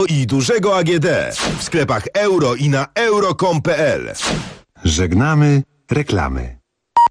i dużego AGD. W sklepach Euro i na euro.com.pl. Żegnamy reklamy.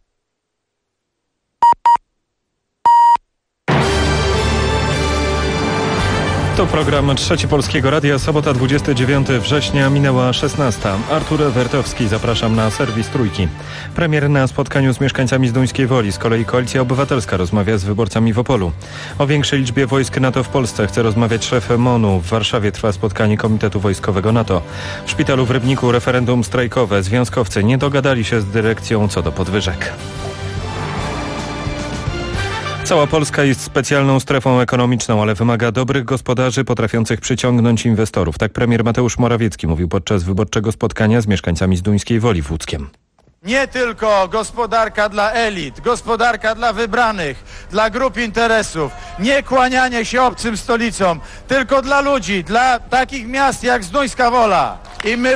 To program Trzeci Polskiego Radia, sobota 29 września, minęła 16. Artur Wertowski, zapraszam na serwis Trójki. Premier na spotkaniu z mieszkańcami Zduńskiej Woli, z kolei Koalicja Obywatelska rozmawia z wyborcami w Opolu. O większej liczbie wojsk NATO w Polsce chce rozmawiać szef MON-u. W Warszawie trwa spotkanie Komitetu Wojskowego NATO. W szpitalu w Rybniku referendum strajkowe. Związkowcy nie dogadali się z dyrekcją co do podwyżek. Cała Polska jest specjalną strefą ekonomiczną, ale wymaga dobrych gospodarzy potrafiących przyciągnąć inwestorów. Tak premier Mateusz Morawiecki mówił podczas wyborczego spotkania z mieszkańcami Zduńskiej Woli w Łódzkiem. Nie tylko gospodarka dla elit, gospodarka dla wybranych, dla grup interesów, nie kłanianie się obcym stolicom, tylko dla ludzi, dla takich miast jak Zduńska Wola. I my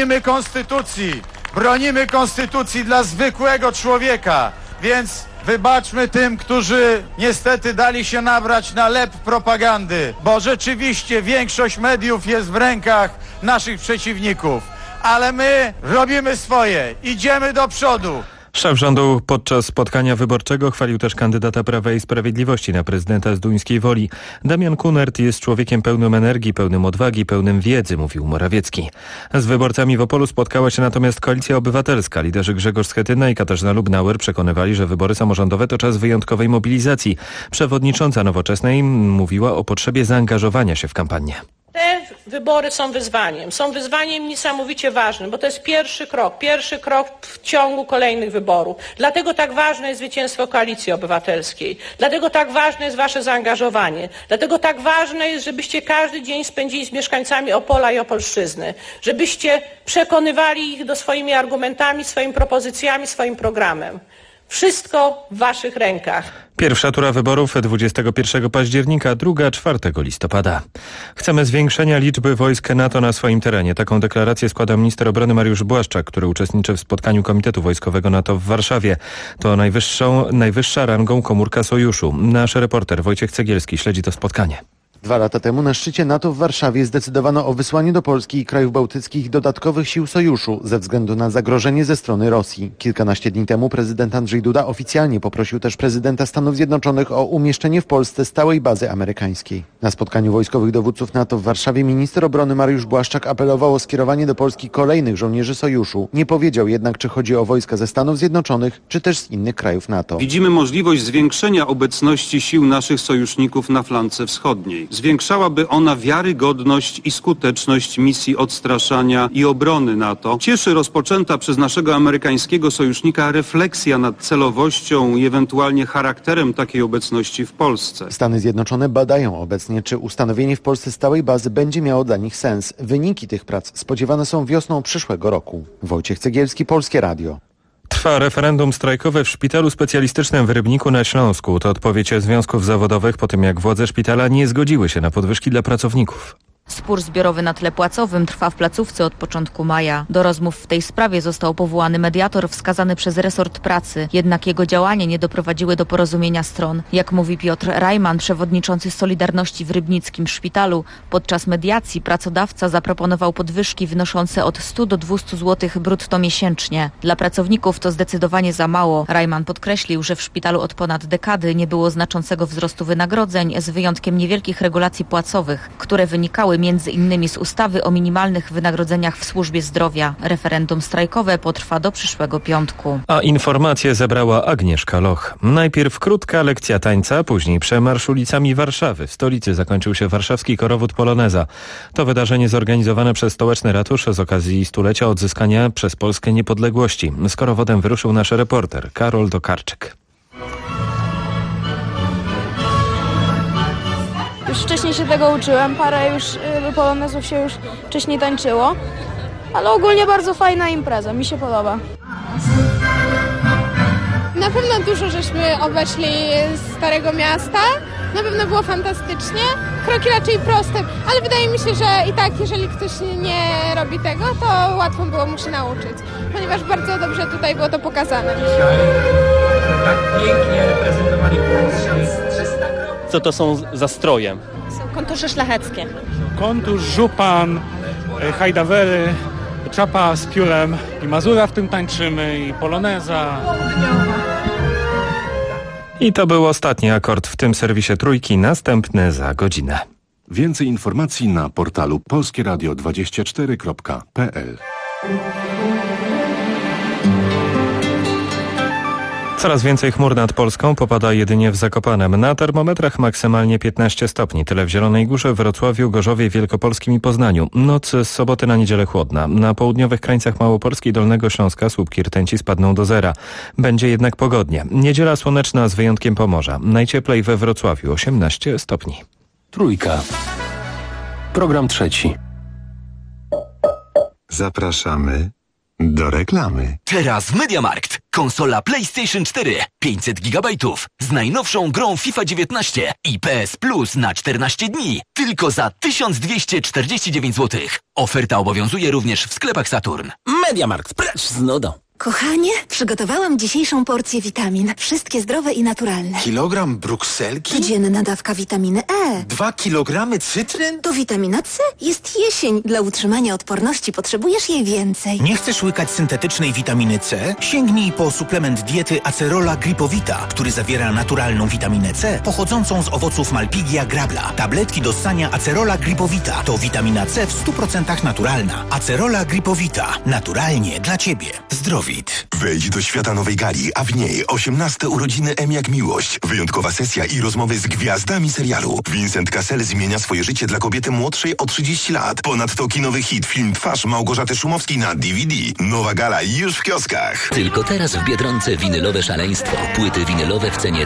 bronimy konstytucji dla zwykłego człowieka, więc wybaczmy tym, którzy niestety dali się nabrać na lep propagandy, bo rzeczywiście większość mediów jest w rękach naszych przeciwników, ale my robimy swoje, idziemy do przodu. Szef rządu podczas spotkania wyborczego chwalił też kandydata Prawa i Sprawiedliwości na prezydenta Zduńskiej Woli. Damian Kunert jest człowiekiem pełnym energii, pełnym odwagi, pełnym wiedzy, mówił Morawiecki. Z wyborcami w Opolu spotkała się natomiast Koalicja Obywatelska. Liderzy Grzegorz Schetyna i Katarzyna Lubnauer przekonywali, że wybory samorządowe to czas wyjątkowej mobilizacji. Przewodnicząca Nowoczesnej mówiła o potrzebie zaangażowania się w kampanię. Te wybory są wyzwaniem niesamowicie ważnym, bo to jest pierwszy krok w ciągu kolejnych wyborów. Dlatego tak ważne jest zwycięstwo Koalicji Obywatelskiej, dlatego tak ważne jest wasze zaangażowanie, dlatego tak ważne jest, żebyście każdy dzień spędzili z mieszkańcami Opola i Opolszczyzny, żebyście przekonywali ich swoimi argumentami, swoimi propozycjami, swoim programem. Wszystko w waszych rękach. Pierwsza tura wyborów 21 października, druga 4 listopada. Chcemy zwiększenia liczby wojsk NATO na swoim terenie. Taką deklarację składa minister obrony Mariusz Błaszczak, który uczestniczy w spotkaniu Komitetu Wojskowego NATO w Warszawie. To najwyższa rangą komórka sojuszu. Nasz reporter Wojciech Cegielski śledzi to spotkanie. 2 lata temu na szczycie NATO w Warszawie zdecydowano o wysłaniu do Polski i krajów bałtyckich dodatkowych sił sojuszu ze względu na zagrożenie ze strony Rosji. Kilkanaście dni temu prezydent Andrzej Duda oficjalnie poprosił też prezydenta Stanów Zjednoczonych o umieszczenie w Polsce stałej bazy amerykańskiej. Na spotkaniu wojskowych dowódców NATO w Warszawie minister obrony Mariusz Błaszczak apelował o skierowanie do Polski kolejnych żołnierzy sojuszu. Nie powiedział jednak, czy chodzi o wojska ze Stanów Zjednoczonych, czy też z innych krajów NATO. Widzimy możliwość zwiększenia obecności sił naszych sojuszników na flance wschodniej. Zwiększałaby ona wiarygodność i skuteczność misji odstraszania i obrony NATO. Cieszy rozpoczęta przez naszego amerykańskiego sojusznika refleksja nad celowością i ewentualnie charakterem takiej obecności w Polsce. Stany Zjednoczone badają obecnie, czy ustanowienie w Polsce stałej bazy będzie miało dla nich sens. Wyniki tych prac spodziewane są wiosną przyszłego roku. Wojciech Cegielski, Polskie Radio. Trwa referendum strajkowe w szpitalu specjalistycznym w Rybniku na Śląsku. To odpowiedź związków zawodowych po tym, jak władze szpitala nie zgodziły się na podwyżki dla pracowników. Spór zbiorowy na tle płacowym trwa w placówce od początku maja. Do rozmów w tej sprawie został powołany mediator wskazany przez resort pracy. Jednak jego działania nie doprowadziły do porozumienia stron. Jak mówi Piotr Rajman, przewodniczący Solidarności w rybnickim szpitalu, podczas mediacji pracodawca zaproponował podwyżki wynoszące od 100 do 200 zł brutto miesięcznie. Dla pracowników to zdecydowanie za mało. Rajman podkreślił, że w szpitalu od ponad dekady nie było znaczącego wzrostu wynagrodzeń, z wyjątkiem niewielkich regulacji płacowych, które wynikały między innymi z ustawy o minimalnych wynagrodzeniach w służbie zdrowia. Referendum strajkowe potrwa do przyszłego piątku. A informacje zebrała Agnieszka Loch. Najpierw krótka lekcja tańca, później przemarsz ulicami Warszawy. W stolicy zakończył się warszawski korowód Poloneza. To wydarzenie zorganizowane przez Stołeczny Ratusz z okazji stulecia odzyskania przez Polskę niepodległości. Z korowodem wyruszył nasz reporter Karol Dokarczyk. Już wcześniej się tego uczyłem, parę już polonezów się już wcześniej tańczyło, ale ogólnie bardzo fajna impreza, mi się podoba. Na pewno dużo żeśmy obeszli Starego Miasta, na pewno było fantastycznie, kroki raczej proste, ale wydaje mi się, że i tak jeżeli ktoś nie robi tego, to łatwo było mu się nauczyć, ponieważ bardzo dobrze tutaj było to pokazane. Dzisiaj tak pięknie reprezentowali Polskę. Co to są za stroje? Są kontusze szlacheckie. Kontusz, żupan, hajdawery, czapa z piórem i mazura w tym tańczymy i poloneza. I to był ostatni akord w tym serwisie Trójki, następny za godzinę. Więcej informacji na portalu polskieradio24.pl. Coraz więcej chmur nad Polską, popada jedynie w Zakopanem. Na termometrach maksymalnie 15 stopni. Tyle w Zielonej Górze, Wrocławiu, Gorzowie, Wielkopolskim i Poznaniu. Noc z soboty na niedzielę chłodna. Na południowych krańcach Małopolski i Dolnego Śląska słupki rtęci spadną do zera. Będzie jednak pogodnie. Niedziela słoneczna z wyjątkiem Pomorza. Najcieplej we Wrocławiu 18 stopni. Trójka. Program trzeci. Zapraszamy do reklamy. Teraz w MediaMarkt. Konsola PlayStation 4 500 GB z najnowszą grą FIFA 19 i PS Plus na 14 dni. Tylko za 1249 zł. Oferta obowiązuje również w sklepach Saturn. MediaMarkt. Precz z nudą. Kochanie, przygotowałam dzisiejszą porcję witamin. Wszystkie zdrowe i naturalne. Kilogram brukselki? Codzienna dawka witaminy E. 2 kilogramy cytryn? To witamina C. Jest jesień. Dla utrzymania odporności potrzebujesz jej więcej. Nie chcesz łykać syntetycznej witaminy C? Sięgnij po suplement diety Acerola Gripowita, który zawiera naturalną witaminę C pochodzącą z owoców Malpighia grabla. Tabletki do ssania Acerola Gripowita to witamina C w 100% naturalna. Acerola Gripowita. Naturalnie dla Ciebie. Zdrowie. Wejdź do świata nowej gali, a w niej 18 urodziny M jak miłość. Wyjątkowa sesja i rozmowy z gwiazdami serialu. Vincent Cassel zmienia swoje życie dla kobiety młodszej o 30 lat. Ponadto kinowy hit film Twarz Małgorzaty Szumowskiej na DVD. Nowa gala już w kioskach. Tylko teraz w Biedronce winylowe szaleństwo. Płyty winylowe w cenie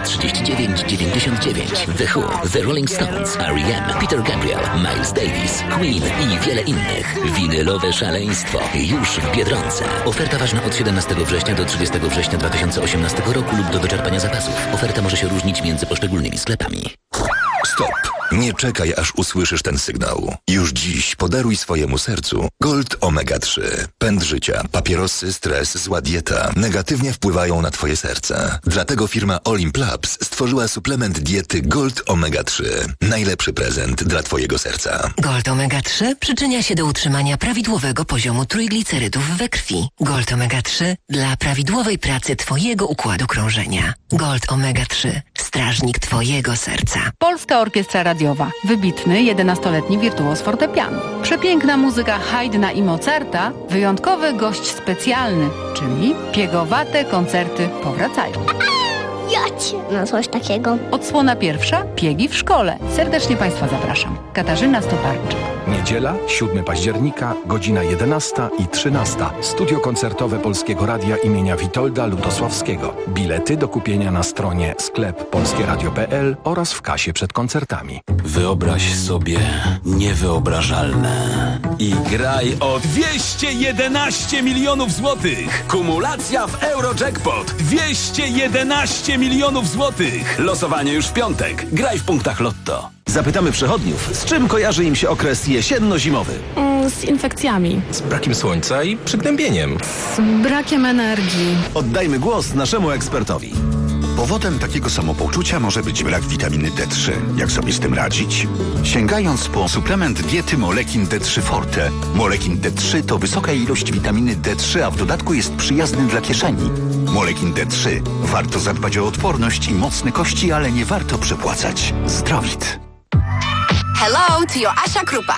39,99. The Who, The Rolling Stones, R.E.M., Peter Gabriel, Miles Davis, Queen i wiele innych. Winylowe szaleństwo już w Biedronce. Oferta ważna od 17 września do 30 września 2018 roku lub do wyczerpania zapasów. Oferta może się różnić między poszczególnymi sklepami. Stop! Nie czekaj, aż usłyszysz ten sygnał. Już dziś podaruj swojemu sercu Gold Omega 3. Pęd życia, papierosy, stres, zła dieta negatywnie wpływają na twoje serce. Dlatego firma Olimp Labs stworzyła suplement diety Gold Omega 3. Najlepszy prezent dla twojego serca. Gold Omega 3 przyczynia się do utrzymania prawidłowego poziomu trójglicerydów we krwi. Gold Omega 3 dla prawidłowej pracy twojego układu krążenia. Gold Omega 3. Strażnik twojego serca. Polska Orkiestra Radiowa. Wybitny 11-letni wirtuoz fortepianu. Przepiękna muzyka Haydna i Mozarta. Wyjątkowy gość specjalny, czyli piegowate koncerty powracają. Jacie! No coś takiego. Odsłona pierwsza. Piegi w szkole. Serdecznie Państwa zapraszam. Katarzyna Stoparczyk. Niedziela, 7 października, godzina 11 i 13. Studio koncertowe Polskiego Radia imienia Witolda Lutosławskiego. Bilety do kupienia na stronie sklep polskieradio.pl oraz w kasie przed koncertami. Wyobraź sobie niewyobrażalne i graj o 211 milionów złotych. Kumulacja w Eurojackpot. 211 milionów złotych. Losowanie już w piątek. Graj w punktach Lotto. Zapytamy przechodniów, z czym kojarzy im się okres jesienno-zimowy? Z infekcjami. Z brakiem słońca i przygnębieniem. Z brakiem energii. Oddajmy głos naszemu ekspertowi. Powodem takiego samopoczucia może być brak witaminy D3. Jak sobie z tym radzić? Sięgając po suplement diety Molekin D3 Forte. Molekin D3 to wysoka ilość witaminy D3, a w dodatku jest przyjazny dla kieszeni. Molekin D3. Warto zadbać o odporność i mocne kości, ale nie warto przepłacać. Zdrowit. Hello, to Joasia Krupa.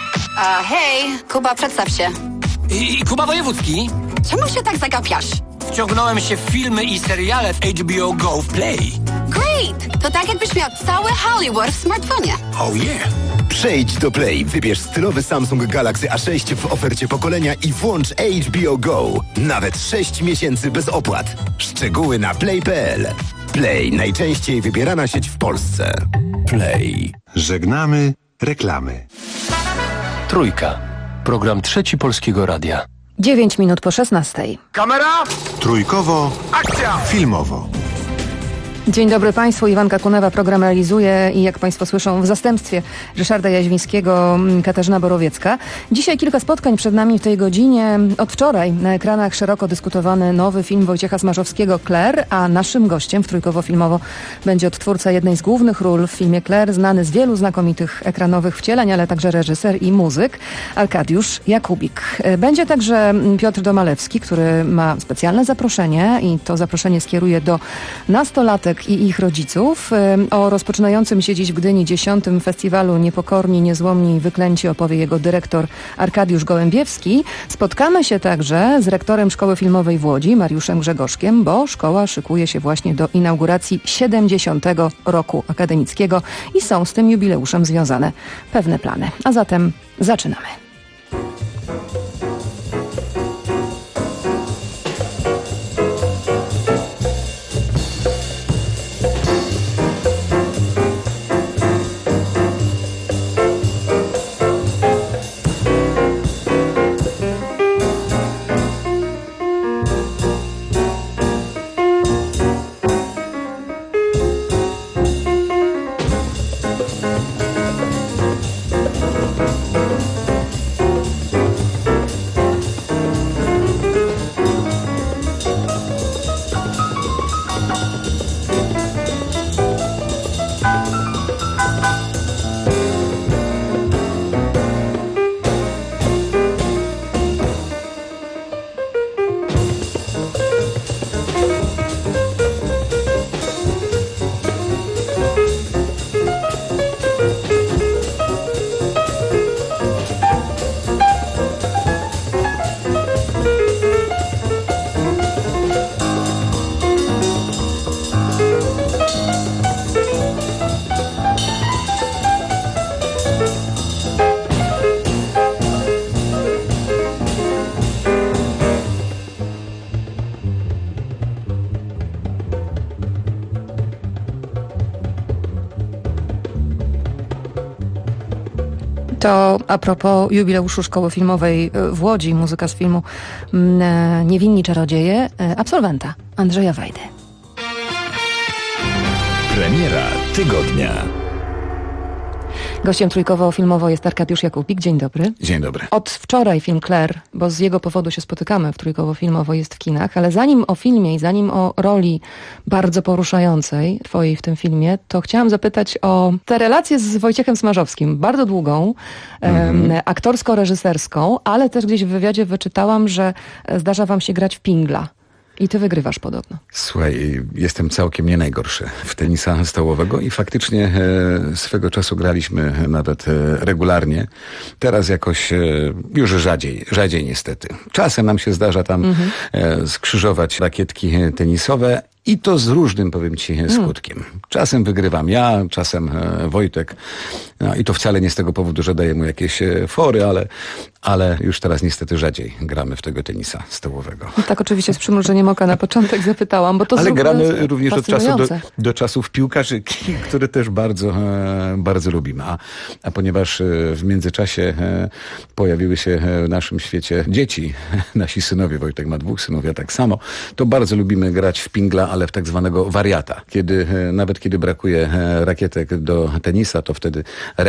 Hej, Kuba, przedstaw się. I Kuba Wojewódzki. Czemu się tak zagapiasz? Wciągnąłem się w filmy i seriale w HBO Go w Play. Great! To tak jakbyś miał cały Hollywood w smartfonie. Oh yeah! Przejdź do Play, wybierz stylowy Samsung Galaxy A6 w ofercie pokolenia i włącz HBO Go. Nawet 6 miesięcy bez opłat. Szczegóły na play.pl. Play, najczęściej wybierana sieć w Polsce. Play. Żegnamy reklamy. Trójka. Program trzeci Polskiego Radia. 9 minut po 16. Kamera! Trójkowo. Akcja! Filmowo. Dzień dobry Państwu, Iwanka Kunewa program realizuje i jak Państwo słyszą w zastępstwie Ryszarda Jaźwińskiego Katarzyna Borowiecka. Dzisiaj kilka spotkań przed nami w tej godzinie. Od wczoraj na ekranach szeroko dyskutowany nowy film Wojciecha Smarzowskiego Claire, a naszym gościem w Trójkowo-Filmowo będzie odtwórca jednej z głównych ról w filmie Claire, znany z wielu znakomitych ekranowych wcieleń, ale także reżyser i muzyk Arkadiusz Jakubik. Będzie także Piotr Domalewski, który ma specjalne zaproszenie i to zaproszenie skieruje do nastolatek i ich rodziców. O rozpoczynającym się dziś w Gdyni 10. Festiwalu Niepokorni, Niezłomni i Wyklęci opowie jego dyrektor Arkadiusz Gołębiewski. Spotkamy się także z rektorem Szkoły Filmowej w Łodzi, Mariuszem Grzegorzkiem, bo szkoła szykuje się właśnie do inauguracji 70. roku akademickiego i są z tym jubileuszem związane pewne plany. A zatem zaczynamy. To a propos jubileuszu Szkoły Filmowej w Łodzi, muzyka z filmu Niewinni Czarodzieje, absolwenta Andrzeja Wajdy. Premiera tygodnia. Gościem Trójkowo-Filmowo jest Arkadiusz Jakubik. Dzień dobry. Dzień dobry. Od wczoraj film Claire, bo z jego powodu się spotykamy w Trójkowo-Filmowo, jest w kinach, ale zanim o filmie i zanim o roli bardzo poruszającej twojej w tym filmie, to chciałam zapytać o tę relację z Wojciechem Smarzowskim, bardzo długą, aktorsko-reżyserską, ale też gdzieś w wywiadzie wyczytałam, że zdarza wam się grać w pingla. I ty wygrywasz podobno. Słuchaj, jestem całkiem nie najgorszy w tenisa stołowego i faktycznie swego czasu graliśmy nawet regularnie. Teraz jakoś już rzadziej niestety. Czasem nam się zdarza tam skrzyżować rakietki tenisowe i to z różnym, powiem ci, skutkiem. Czasem wygrywam ja, czasem Wojtek. No i to wcale nie z tego powodu, że daję mu jakieś fory, ale już teraz niestety rzadziej gramy w tego tenisa stołowego. No tak, oczywiście z przymrużeniem oka na początek zapytałam, bo to ale gramy również od czasu do czasów piłkarzyki, które też bardzo lubimy. A ponieważ w międzyczasie pojawiły się w naszym świecie dzieci, nasi synowie, Wojtek ma 2 synów, ja tak samo, to bardzo lubimy grać w pingla, ale w tak zwanego wariata. Nawet kiedy brakuje rakietek do tenisa, to wtedy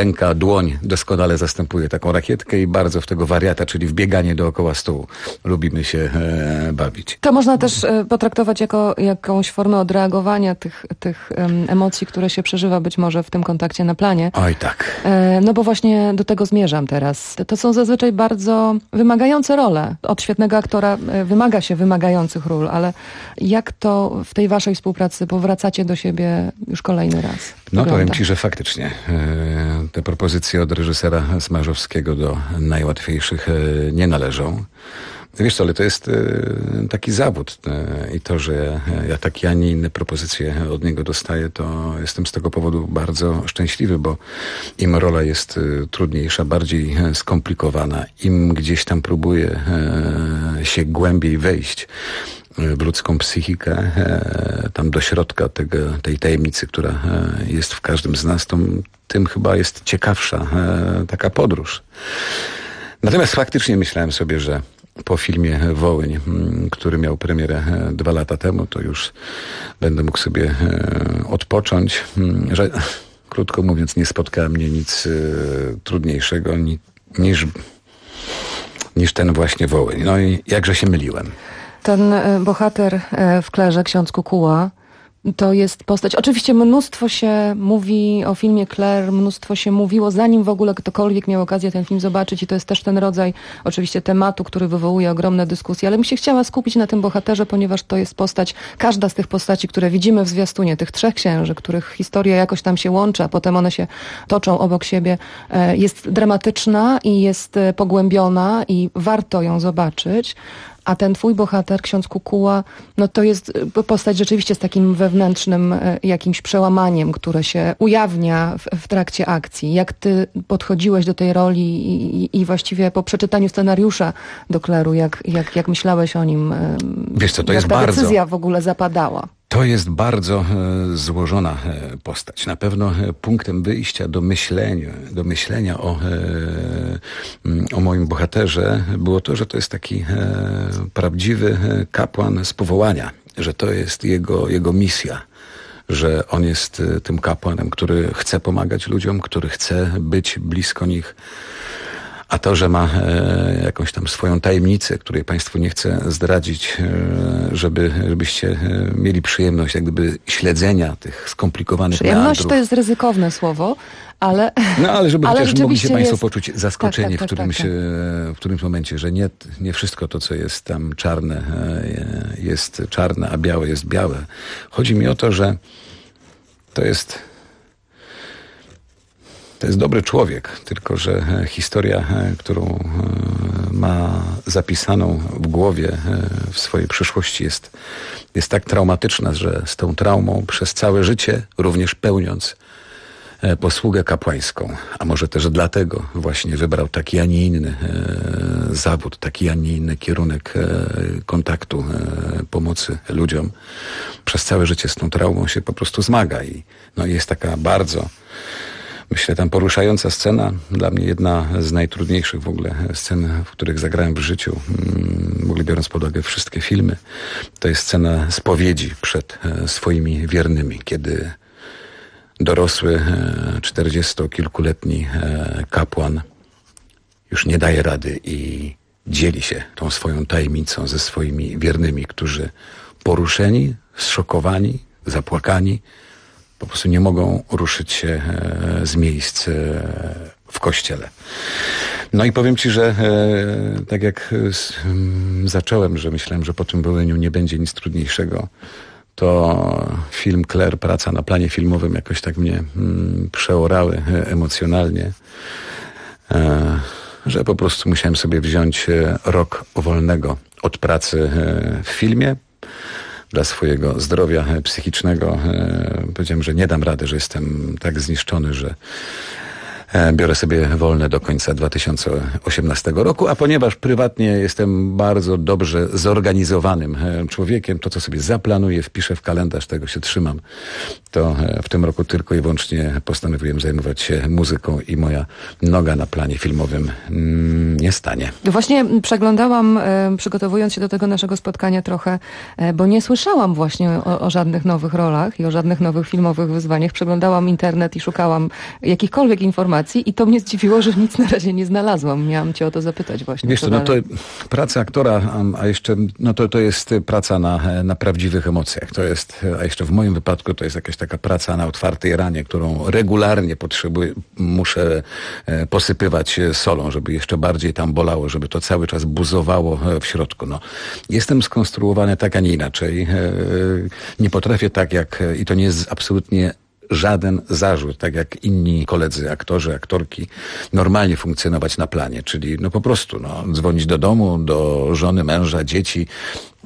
dłoń doskonale zastępuje taką rakietkę i bardzo w tego wariata, czyli w bieganie dookoła stołu lubimy się bawić. To można też potraktować jako jakąś formę odreagowania tych emocji, które się przeżywa być może w tym kontakcie na planie. Oj tak. No bo właśnie do tego zmierzam teraz. To są zazwyczaj bardzo wymagające role. Od świetnego aktora wymaga się wymagających ról, ale jak to w tej waszej współpracy powracacie do siebie już kolejny raz? No powiem ci, że faktycznie te propozycje od reżysera Smarzowskiego do najłatwiejszych nie należą. Wiesz co, ale to jest taki zawód i to, że ja takie, a nie inne propozycje od niego dostaję, to jestem z tego powodu bardzo szczęśliwy, bo im rola jest trudniejsza, bardziej skomplikowana, im gdzieś tam próbuję się głębiej wejść w ludzką psychikę, tam do środka tej tajemnicy, która jest w każdym z nas, to tym chyba jest ciekawsza taka podróż. Natomiast faktycznie myślałem sobie, że po filmie Wołyń, który miał premierę 2 lata temu, to już będę mógł sobie odpocząć. Że, krótko mówiąc, nie spotka mnie nic trudniejszego niż ten właśnie Wołyń. No i jakże się myliłem. Ten bohater w Klerze, ksiądz Kukuła, to jest postać. Oczywiście mnóstwo się mówi o filmie Kler, mnóstwo się mówiło, zanim w ogóle ktokolwiek miał okazję ten film zobaczyć, i to jest też ten rodzaj oczywiście tematu, który wywołuje ogromne dyskusje, ale bym się chciała skupić na tym bohaterze, ponieważ to jest postać, każda z tych postaci, które widzimy w zwiastunie, tych 3 księży, których historia jakoś tam się łączy, a potem one się toczą obok siebie, jest dramatyczna i jest pogłębiona i warto ją zobaczyć. A ten twój bohater, ksiądz Kukuła, no to jest postać rzeczywiście z takim wewnętrznym jakimś przełamaniem, które się ujawnia w trakcie akcji. Jak ty podchodziłeś do tej roli i właściwie po przeczytaniu scenariusza do Kleru, jak myślałeś o nim? Wiesz co, to jest ta bardzo... decyzja w ogóle zapadała? To jest bardzo złożona postać. Na pewno punktem wyjścia do myślenia o moim bohaterze było to, że to jest taki prawdziwy kapłan z powołania, że to jest jego misja, że on jest tym kapłanem, który chce pomagać ludziom, który chce być blisko nich. A to, że ma jakąś tam swoją tajemnicę, której Państwu nie chcę zdradzić, żebyście mieli przyjemność jak gdyby śledzenia tych skomplikowanych meandrów. Przyjemność to jest ryzykowne słowo, ale... No ale żeby ale chociaż mogli się Państwo jest... poczuć zaskoczeni tak. w którymś momencie, że nie wszystko to, co jest tam czarne, jest czarne, a białe jest białe. Chodzi mi o to, że to jest dobry człowiek, tylko że historia, którą ma zapisaną w głowie w swojej przyszłości jest tak traumatyczna, że z tą traumą przez całe życie, również pełniąc posługę kapłańską, a może też dlatego właśnie wybrał taki, a nie inny zawód, taki, a nie inny kierunek kontaktu, pomocy ludziom. Przez całe życie z tą traumą się po prostu zmaga i jest taka bardzo, myślę, tam poruszająca scena, dla mnie jedna z najtrudniejszych w ogóle scen, w których zagrałem w życiu, w ogóle biorąc pod uwagę wszystkie filmy, to jest scena spowiedzi przed swoimi wiernymi, kiedy dorosły, 40-kilkuletni kapłan już nie daje rady i dzieli się tą swoją tajemnicą ze swoimi wiernymi, którzy poruszeni, zszokowani, zapłakani, po prostu nie mogą ruszyć się z miejsc w kościele. No i powiem Ci, że tak jak zacząłem, że myślałem, że po tym Wołyniu nie będzie nic trudniejszego, to film Kler, praca na planie filmowym jakoś tak mnie przeorały emocjonalnie, że po prostu musiałem sobie wziąć rok wolnego od pracy w filmie. Dla swojego zdrowia psychicznego powiedziałem, że nie dam rady, że jestem tak zniszczony, że biorę sobie wolne do końca 2018 roku, a ponieważ prywatnie jestem bardzo dobrze zorganizowanym człowiekiem, to co sobie zaplanuję, wpiszę w kalendarz, tego się trzymam, to w tym roku tylko i wyłącznie postanowiłem zajmować się muzyką i moja noga na planie filmowym nie stanie. Właśnie przeglądałam, przygotowując się do tego naszego spotkania trochę, bo nie słyszałam właśnie o żadnych nowych rolach i o żadnych nowych filmowych wyzwaniach. Przeglądałam internet i szukałam jakichkolwiek informacji i to mnie zdziwiło, że nic na razie nie znalazłam. Miałam Cię o to zapytać właśnie. Wiesz co, no to praca aktora, a jeszcze to jest praca na prawdziwych emocjach. To jest, a jeszcze w moim wypadku to jest jakaś taka praca na otwartej ranie, którą regularnie muszę posypywać solą, żeby jeszcze bardziej tam bolało, żeby to cały czas buzowało w środku. No, jestem skonstruowany tak, a nie inaczej. Nie potrafię tak jak, i to nie jest absolutnie żaden zarzut, tak jak inni koledzy, aktorzy, aktorki, normalnie funkcjonować na planie, czyli po prostu dzwonić do domu, do żony, męża, dzieci,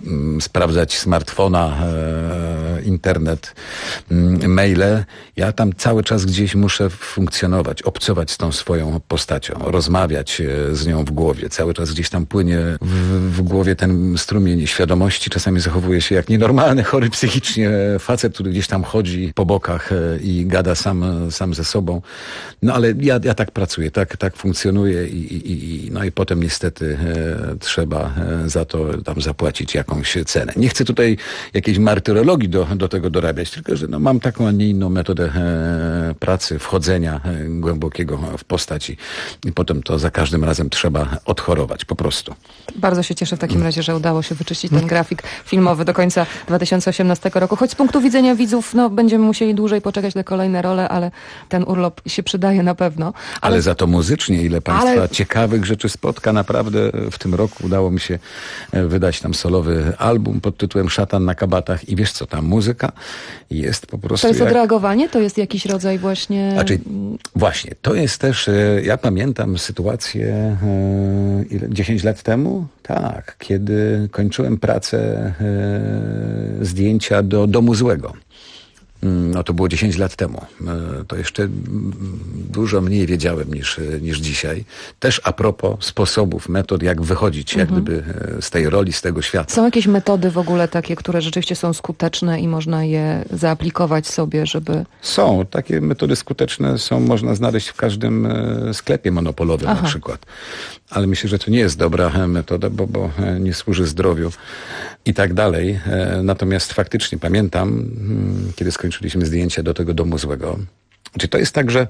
sprawdzać smartfona, internet, maile. Ja tam cały czas gdzieś muszę funkcjonować, obcować z tą swoją postacią, rozmawiać z nią w głowie. Cały czas gdzieś tam płynie w głowie ten strumień świadomości. Czasami zachowuje się jak nienormalny, chory psychicznie facet, który gdzieś tam chodzi po bokach i gada sam ze sobą. No ale ja tak pracuję, tak funkcjonuję no i potem niestety trzeba za to tam zapłacić jakąś cenę. Nie chcę tutaj jakiejś martyrologii do tego dorabiać, tylko że mam taką, a nie inną metodę pracy, wchodzenia głębokiego w postać i potem to za każdym razem trzeba odchorować, po prostu. Bardzo się cieszę w takim razie, że udało się wyczyścić ten grafik filmowy do końca 2018 roku. Choć z punktu widzenia widzów, będziemy musieli dłużej poczekać na kolejne role, ale ten urlop się przydaje na pewno. Ale za to muzycznie, ile Państwa ciekawych rzeczy spotka. Naprawdę w tym roku udało mi się wydać tam solowy album pod tytułem Szatan na kabatach i wiesz co, ta muzyka jest po prostu... To jest odreagowanie? To jest jakiś rodzaj właśnie... Znaczy, właśnie, to jest też... Ja pamiętam sytuację 10 lat temu, tak, kiedy kończyłem pracę zdjęcia do Domu Złego. No to było 10 lat temu. To jeszcze dużo mniej wiedziałem niż dzisiaj. Też a propos sposobów, metod, jak wychodzić jak gdyby z tej roli, z tego świata. Są jakieś metody w ogóle takie, które rzeczywiście są skuteczne i można je zaaplikować sobie, żeby... Są. Takie metody skuteczne można znaleźć w każdym sklepie monopolowym na przykład. Ale myślę, że to nie jest dobra metoda, bo nie służy zdrowiu i tak dalej. Natomiast faktycznie pamiętam, kiedy skończyliśmy zdjęcia do tego Domu Złego. Czy to jest tak, że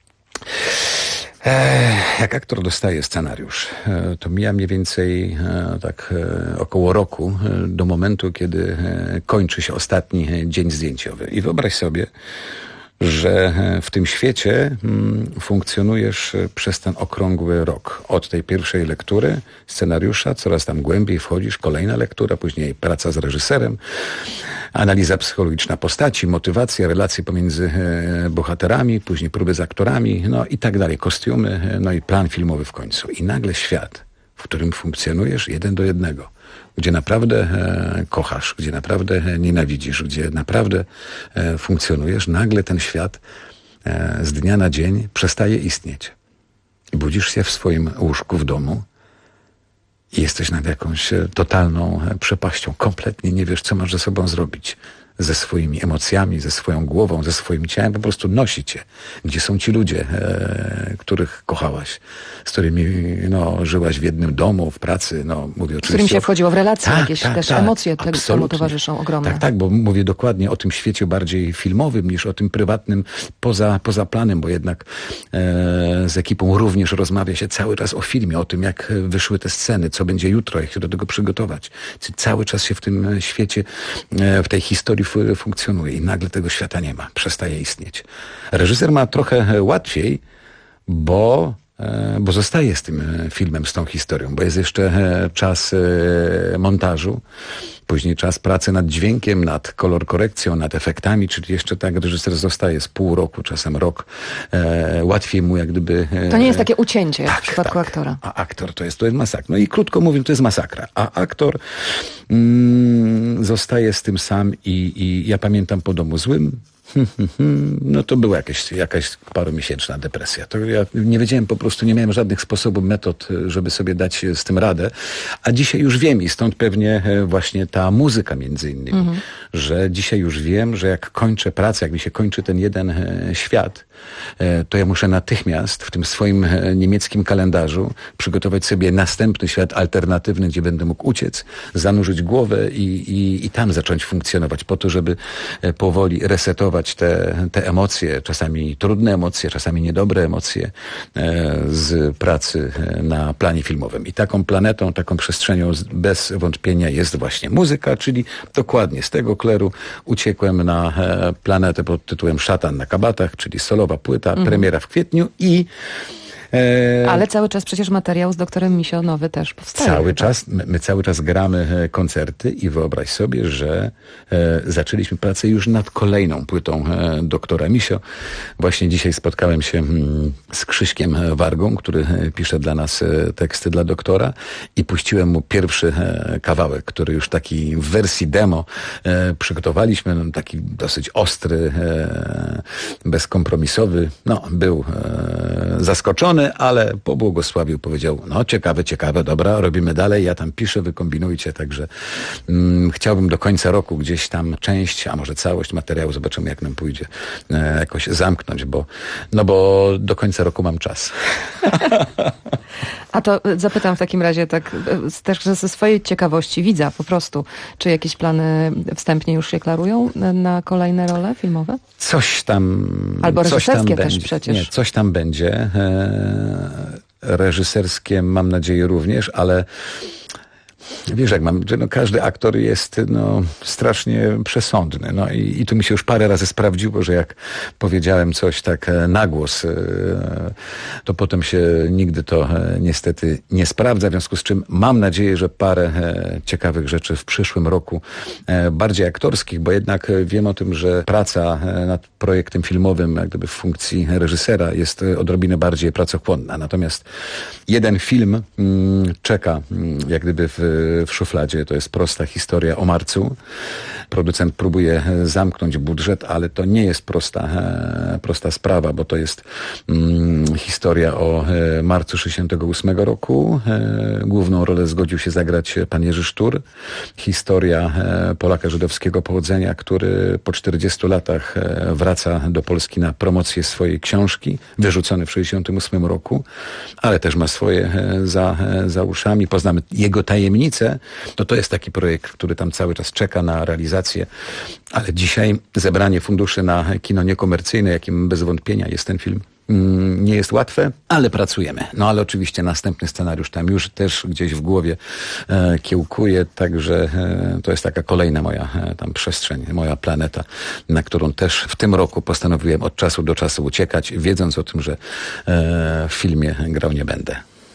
jak aktor dostaje scenariusz, to mija mniej więcej około roku do momentu, kiedy kończy się ostatni dzień zdjęciowy. I wyobraź sobie, że w tym świecie funkcjonujesz przez ten okrągły rok. Od tej pierwszej lektury scenariusza coraz tam głębiej wchodzisz, kolejna lektura, później praca z reżyserem, analiza psychologiczna postaci, motywacja, relacje pomiędzy bohaterami, później próby z aktorami, no i tak dalej, kostiumy, no i plan filmowy w końcu. I nagle świat, w którym funkcjonujesz 1:1, gdzie naprawdę kochasz, gdzie naprawdę nienawidzisz, gdzie naprawdę funkcjonujesz, nagle ten świat z dnia na dzień przestaje istnieć. Budzisz się w swoim łóżku w domu i jesteś nad jakąś totalną przepaścią. Kompletnie nie wiesz, co masz ze sobą zrobić. Ze swoimi emocjami, ze swoją głową, ze swoim ciałem, po prostu nosi cię. Gdzie są ci ludzie, których kochałaś, z którymi żyłaś w jednym domu, w pracy, mówię oczywiście... Z którym się wchodziło w relacje, jakieś też emocje temu towarzyszą ogromne. Tak, bo mówię dokładnie o tym świecie bardziej filmowym niż o tym prywatnym, poza planem, bo jednak z ekipą również rozmawia się cały czas o filmie, o tym, jak wyszły te sceny, co będzie jutro, jak się do tego przygotować. Cały czas się w tym świecie, w tej historii funkcjonuje i nagle tego świata nie ma, przestaje istnieć. Reżyser ma trochę łatwiej, bo zostaje z tym filmem, z tą historią, bo jest jeszcze czas montażu, później czas pracy nad dźwiękiem, nad kolor korekcją, nad efektami, czyli jeszcze tak reżyser zostaje z pół roku, czasem rok. Łatwiej mu jak gdyby... To nie jest takie ucięcie jak w przypadku aktora. A aktor to jest masakra. No i krótko mówiąc, to jest masakra. A aktor zostaje z tym sam i ja pamiętam po Domu Złym, no to była jakaś paromiesięczna depresja. To ja nie wiedziałem po prostu, nie miałem żadnych sposobów, metod, żeby sobie dać z tym radę. A dzisiaj już wiem i stąd pewnie właśnie ta muzyka między innymi, że dzisiaj już wiem, że jak kończę pracę, jak mi się kończy ten jeden świat, to ja muszę natychmiast w tym swoim niemieckim kalendarzu przygotować sobie następny świat alternatywny, gdzie będę mógł uciec, zanurzyć głowę i tam zacząć funkcjonować po to, żeby powoli resetować te emocje, czasami trudne emocje, czasami niedobre emocje z pracy na planie filmowym. I taką planetą, taką przestrzenią bez wątpienia jest właśnie muzyka, czyli dokładnie z tego kleru uciekłem na planetę pod tytułem Szatan na kabatach, czyli solowa płyta, premiera w kwietniu i Ale cały czas przecież materiał z doktorem Misio nowy też powstaje. Cały czas, my cały czas gramy koncerty i wyobraź sobie, że zaczęliśmy pracę już nad kolejną płytą doktora Misio. Właśnie dzisiaj spotkałem się z Krzyśkiem Wargą, który pisze dla nas teksty dla doktora i puściłem mu pierwszy kawałek, który już taki w wersji demo przygotowaliśmy, no, taki dosyć ostry, bezkompromisowy. No, był zaskoczony, ale pobłogosławił, powiedział, no ciekawe, dobra, robimy dalej, ja tam piszę, wy kombinujcie, także chciałbym do końca roku gdzieś tam część, a może całość materiału, zobaczymy jak nam pójdzie, jakoś zamknąć, bo do końca roku mam czas. A to zapytam w takim razie tak też ze swojej ciekawości widza po prostu, czy jakieś plany wstępnie już się klarują na kolejne role filmowe? Coś tam... Albo reżyserskie też będzie. Przecież. Nie, coś tam będzie. Reżyserskie mam nadzieję również, ale wiesz, jak mam, że każdy aktor jest strasznie przesądny. No i tu mi się już parę razy sprawdziło, że jak powiedziałem coś tak na głos, to potem się nigdy to niestety nie sprawdza, w związku z czym mam nadzieję, że parę ciekawych rzeczy w przyszłym roku, bardziej aktorskich, bo jednak wiem o tym, że praca nad projektem filmowym, jak gdyby w funkcji reżysera, jest odrobinę bardziej pracochłonna. Natomiast jeden film czeka jak gdyby w szufladzie. To jest prosta historia o marcu. Producent próbuje zamknąć budżet, ale to nie jest prosta sprawa, bo to jest historia o marcu 1968 roku. Główną rolę zgodził się zagrać pan Jerzy Sztur. Historia Polaka żydowskiego pochodzenia, który po 40 latach wraca do Polski na promocję swojej książki, wyrzucony w 1968 roku, ale też ma swoje za uszami. Poznamy jego tajemnice. To jest taki projekt, który tam cały czas czeka na realizację, ale dzisiaj zebranie funduszy na kino niekomercyjne, jakim bez wątpienia jest ten film, nie jest łatwe, ale pracujemy. No ale oczywiście następny scenariusz tam już też gdzieś w głowie kiełkuje, także to jest taka kolejna moja tam przestrzeń, moja planeta, na którą też w tym roku postanowiłem od czasu do czasu uciekać, wiedząc o tym, że w filmie grał nie będę.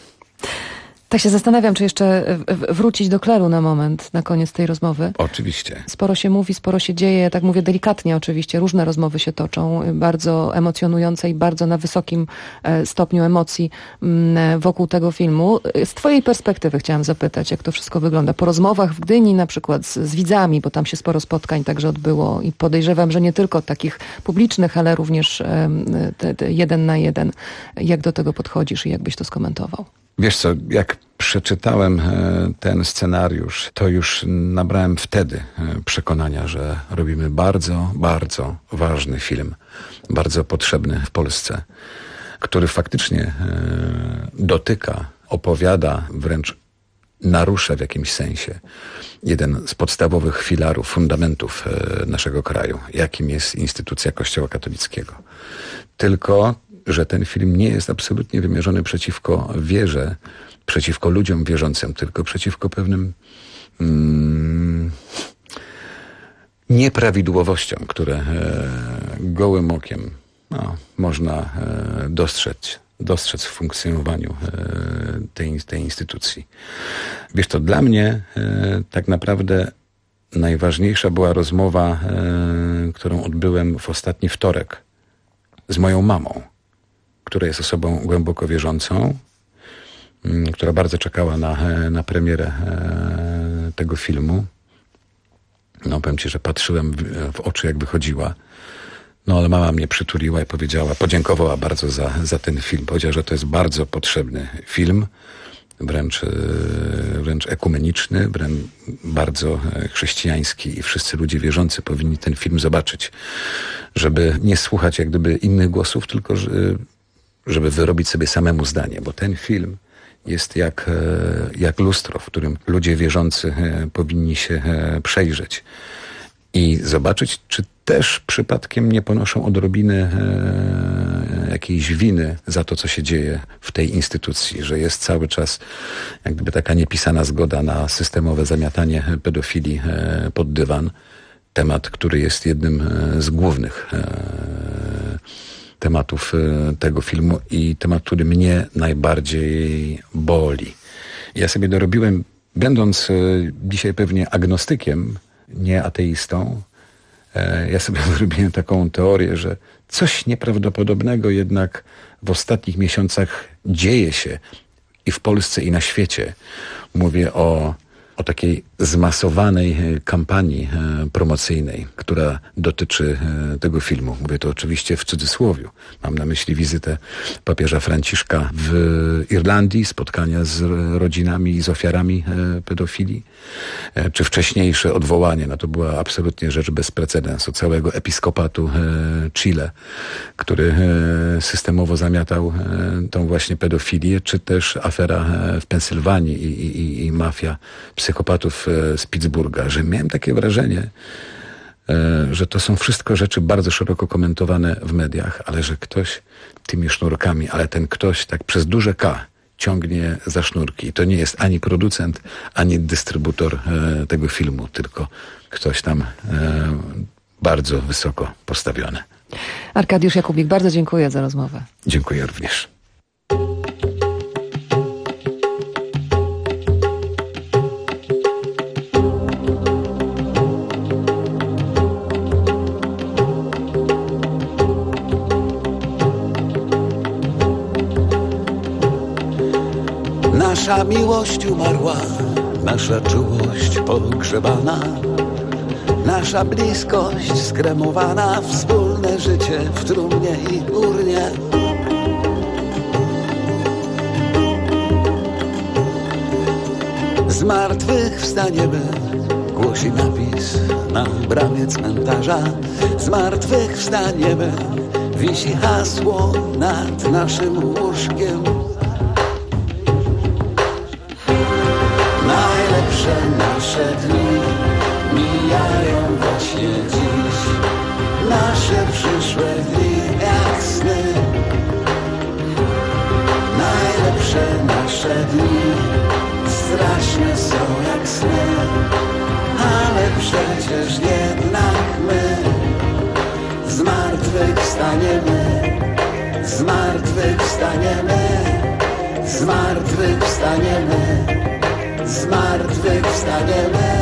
Tak się zastanawiam, czy jeszcze wrócić do Kleru na moment, na koniec tej rozmowy. Oczywiście. Sporo się mówi, sporo się dzieje, ja tak mówię delikatnie oczywiście, różne rozmowy się toczą, bardzo emocjonujące i bardzo na wysokim stopniu emocji wokół tego filmu. Z twojej perspektywy chciałam zapytać, jak to wszystko wygląda. Po rozmowach w Gdyni na przykład z widzami, bo tam się sporo spotkań także odbyło i podejrzewam, że nie tylko takich publicznych, ale również te 1 na 1. Jak do tego podchodzisz i jak byś to skomentował? Wiesz co, jak przeczytałem ten scenariusz, to już nabrałem wtedy przekonania, że robimy bardzo, bardzo ważny film, bardzo potrzebny w Polsce, który faktycznie dotyka, opowiada, wręcz narusza w jakimś sensie jeden z podstawowych filarów, fundamentów naszego kraju, jakim jest instytucja Kościoła katolickiego. Tylko że ten film nie jest absolutnie wymierzony przeciwko wierze, przeciwko ludziom wierzącym, tylko przeciwko pewnym nieprawidłowościom, które gołym okiem można dostrzec w funkcjonowaniu tej instytucji. Wiesz, to dla mnie tak naprawdę najważniejsza była rozmowa, którą odbyłem w ostatni wtorek z moją mamą, która jest osobą głęboko wierzącą, która bardzo czekała na premierę tego filmu. No, powiem ci, że patrzyłem w oczy, jak wychodziła. No, ale mama mnie przytuliła i podziękowała bardzo za ten film. Powiedziała, że to jest bardzo potrzebny film, wręcz ekumeniczny, wręcz bardzo chrześcijański i wszyscy ludzie wierzący powinni ten film zobaczyć, żeby nie słuchać jak gdyby innych głosów, tylko żeby wyrobić sobie samemu zdanie, bo ten film jest jak lustro, w którym ludzie wierzący powinni się przejrzeć i zobaczyć, czy też przypadkiem nie ponoszą odrobiny jakiejś winy za to, co się dzieje w tej instytucji, że jest cały czas jak gdyby taka niepisana zgoda na systemowe zamiatanie pedofilii pod dywan. Temat, który jest jednym z głównych tematów tego filmu i temat, który mnie najbardziej boli. Ja sobie dorobiłem, będąc dzisiaj pewnie agnostykiem, nie ateistą, ja sobie dorobiłem taką teorię, że coś nieprawdopodobnego jednak w ostatnich miesiącach dzieje się i w Polsce, i na świecie. Mówię o takiej zmasowanej kampanii promocyjnej, która dotyczy tego filmu. Mówię to oczywiście w cudzysłowiu. Mam na myśli wizytę papieża Franciszka w Irlandii, spotkania z rodzinami i z ofiarami pedofilii, czy wcześniejsze odwołanie. No to była absolutnie rzecz bez precedensu. Całego episkopatu Chile, który systemowo zamiatał tą właśnie pedofilię, czy też afera w Pensylwanii i mafia psychopatów z Pittsburgha, że miałem takie wrażenie, że to są wszystko rzeczy bardzo szeroko komentowane w mediach, ale że ktoś tymi sznurkami, ale ten ktoś tak przez duże K ciągnie za sznurki. I to nie jest ani producent, ani dystrybutor tego filmu, tylko ktoś tam bardzo wysoko postawiony. Arkadiusz Jakubik, bardzo dziękuję za rozmowę. Dziękuję również. Nasza miłość umarła, nasza czułość pogrzebana, nasza bliskość skremowana, wspólne życie w trumnie i urnie. Z martwych wstaniemy, głosi napis na bramie cmentarza. Z martwych wstaniemy, wisi hasło nad naszym łóżkiem. Najlepsze nasze dni mijają właśnie dziś. Nasze przyszłe dni jak sny. Najlepsze nasze dni straszne są jak sny. Ale przecież jednak my zmartwychwstaniemy. Zmartwychwstaniemy. Zmartwychwstaniemy. Zmartwychwstaniemy.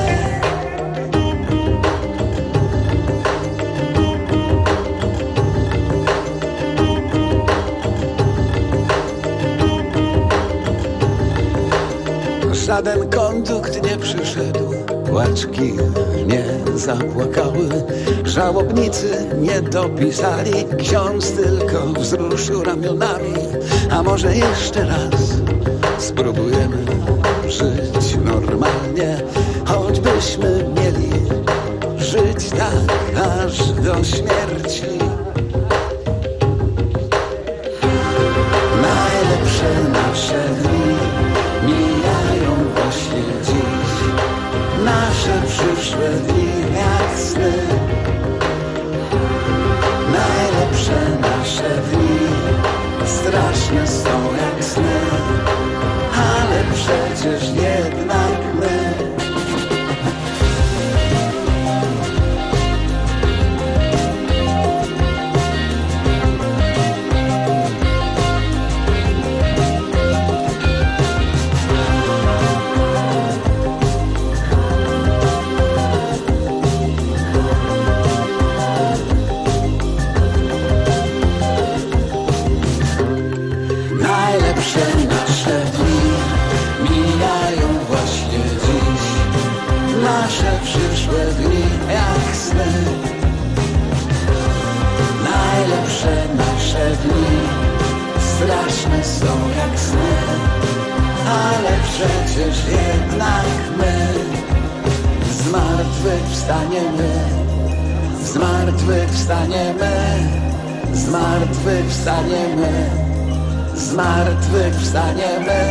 Żaden kondukt nie przyszedł, płaczki nie zapłakały, żałobnicy nie dopisali, ksiądz tylko wzruszył ramionami. A może jeszcze raz spróbujemy żyć normalnie, choćbyśmy mieli żyć tak aż do śmierci. Najlepsze nasze dni mijają właśnie dziś. Nasze przyszłe dni jak sny. Najlepsze nasze dni straszne są jak sny. Ale przecież jednak my najlepsze nasze dni mijają właśnie dziś. Nasze przyszłe dni jak sny. Najlepsze nasze dni straszne są jak sny. Ale przecież jednak my zmartwychwstaniemy. Zmartwychwstaniemy. Zmartwychwstaniemy. Zmartwychwstaniemy.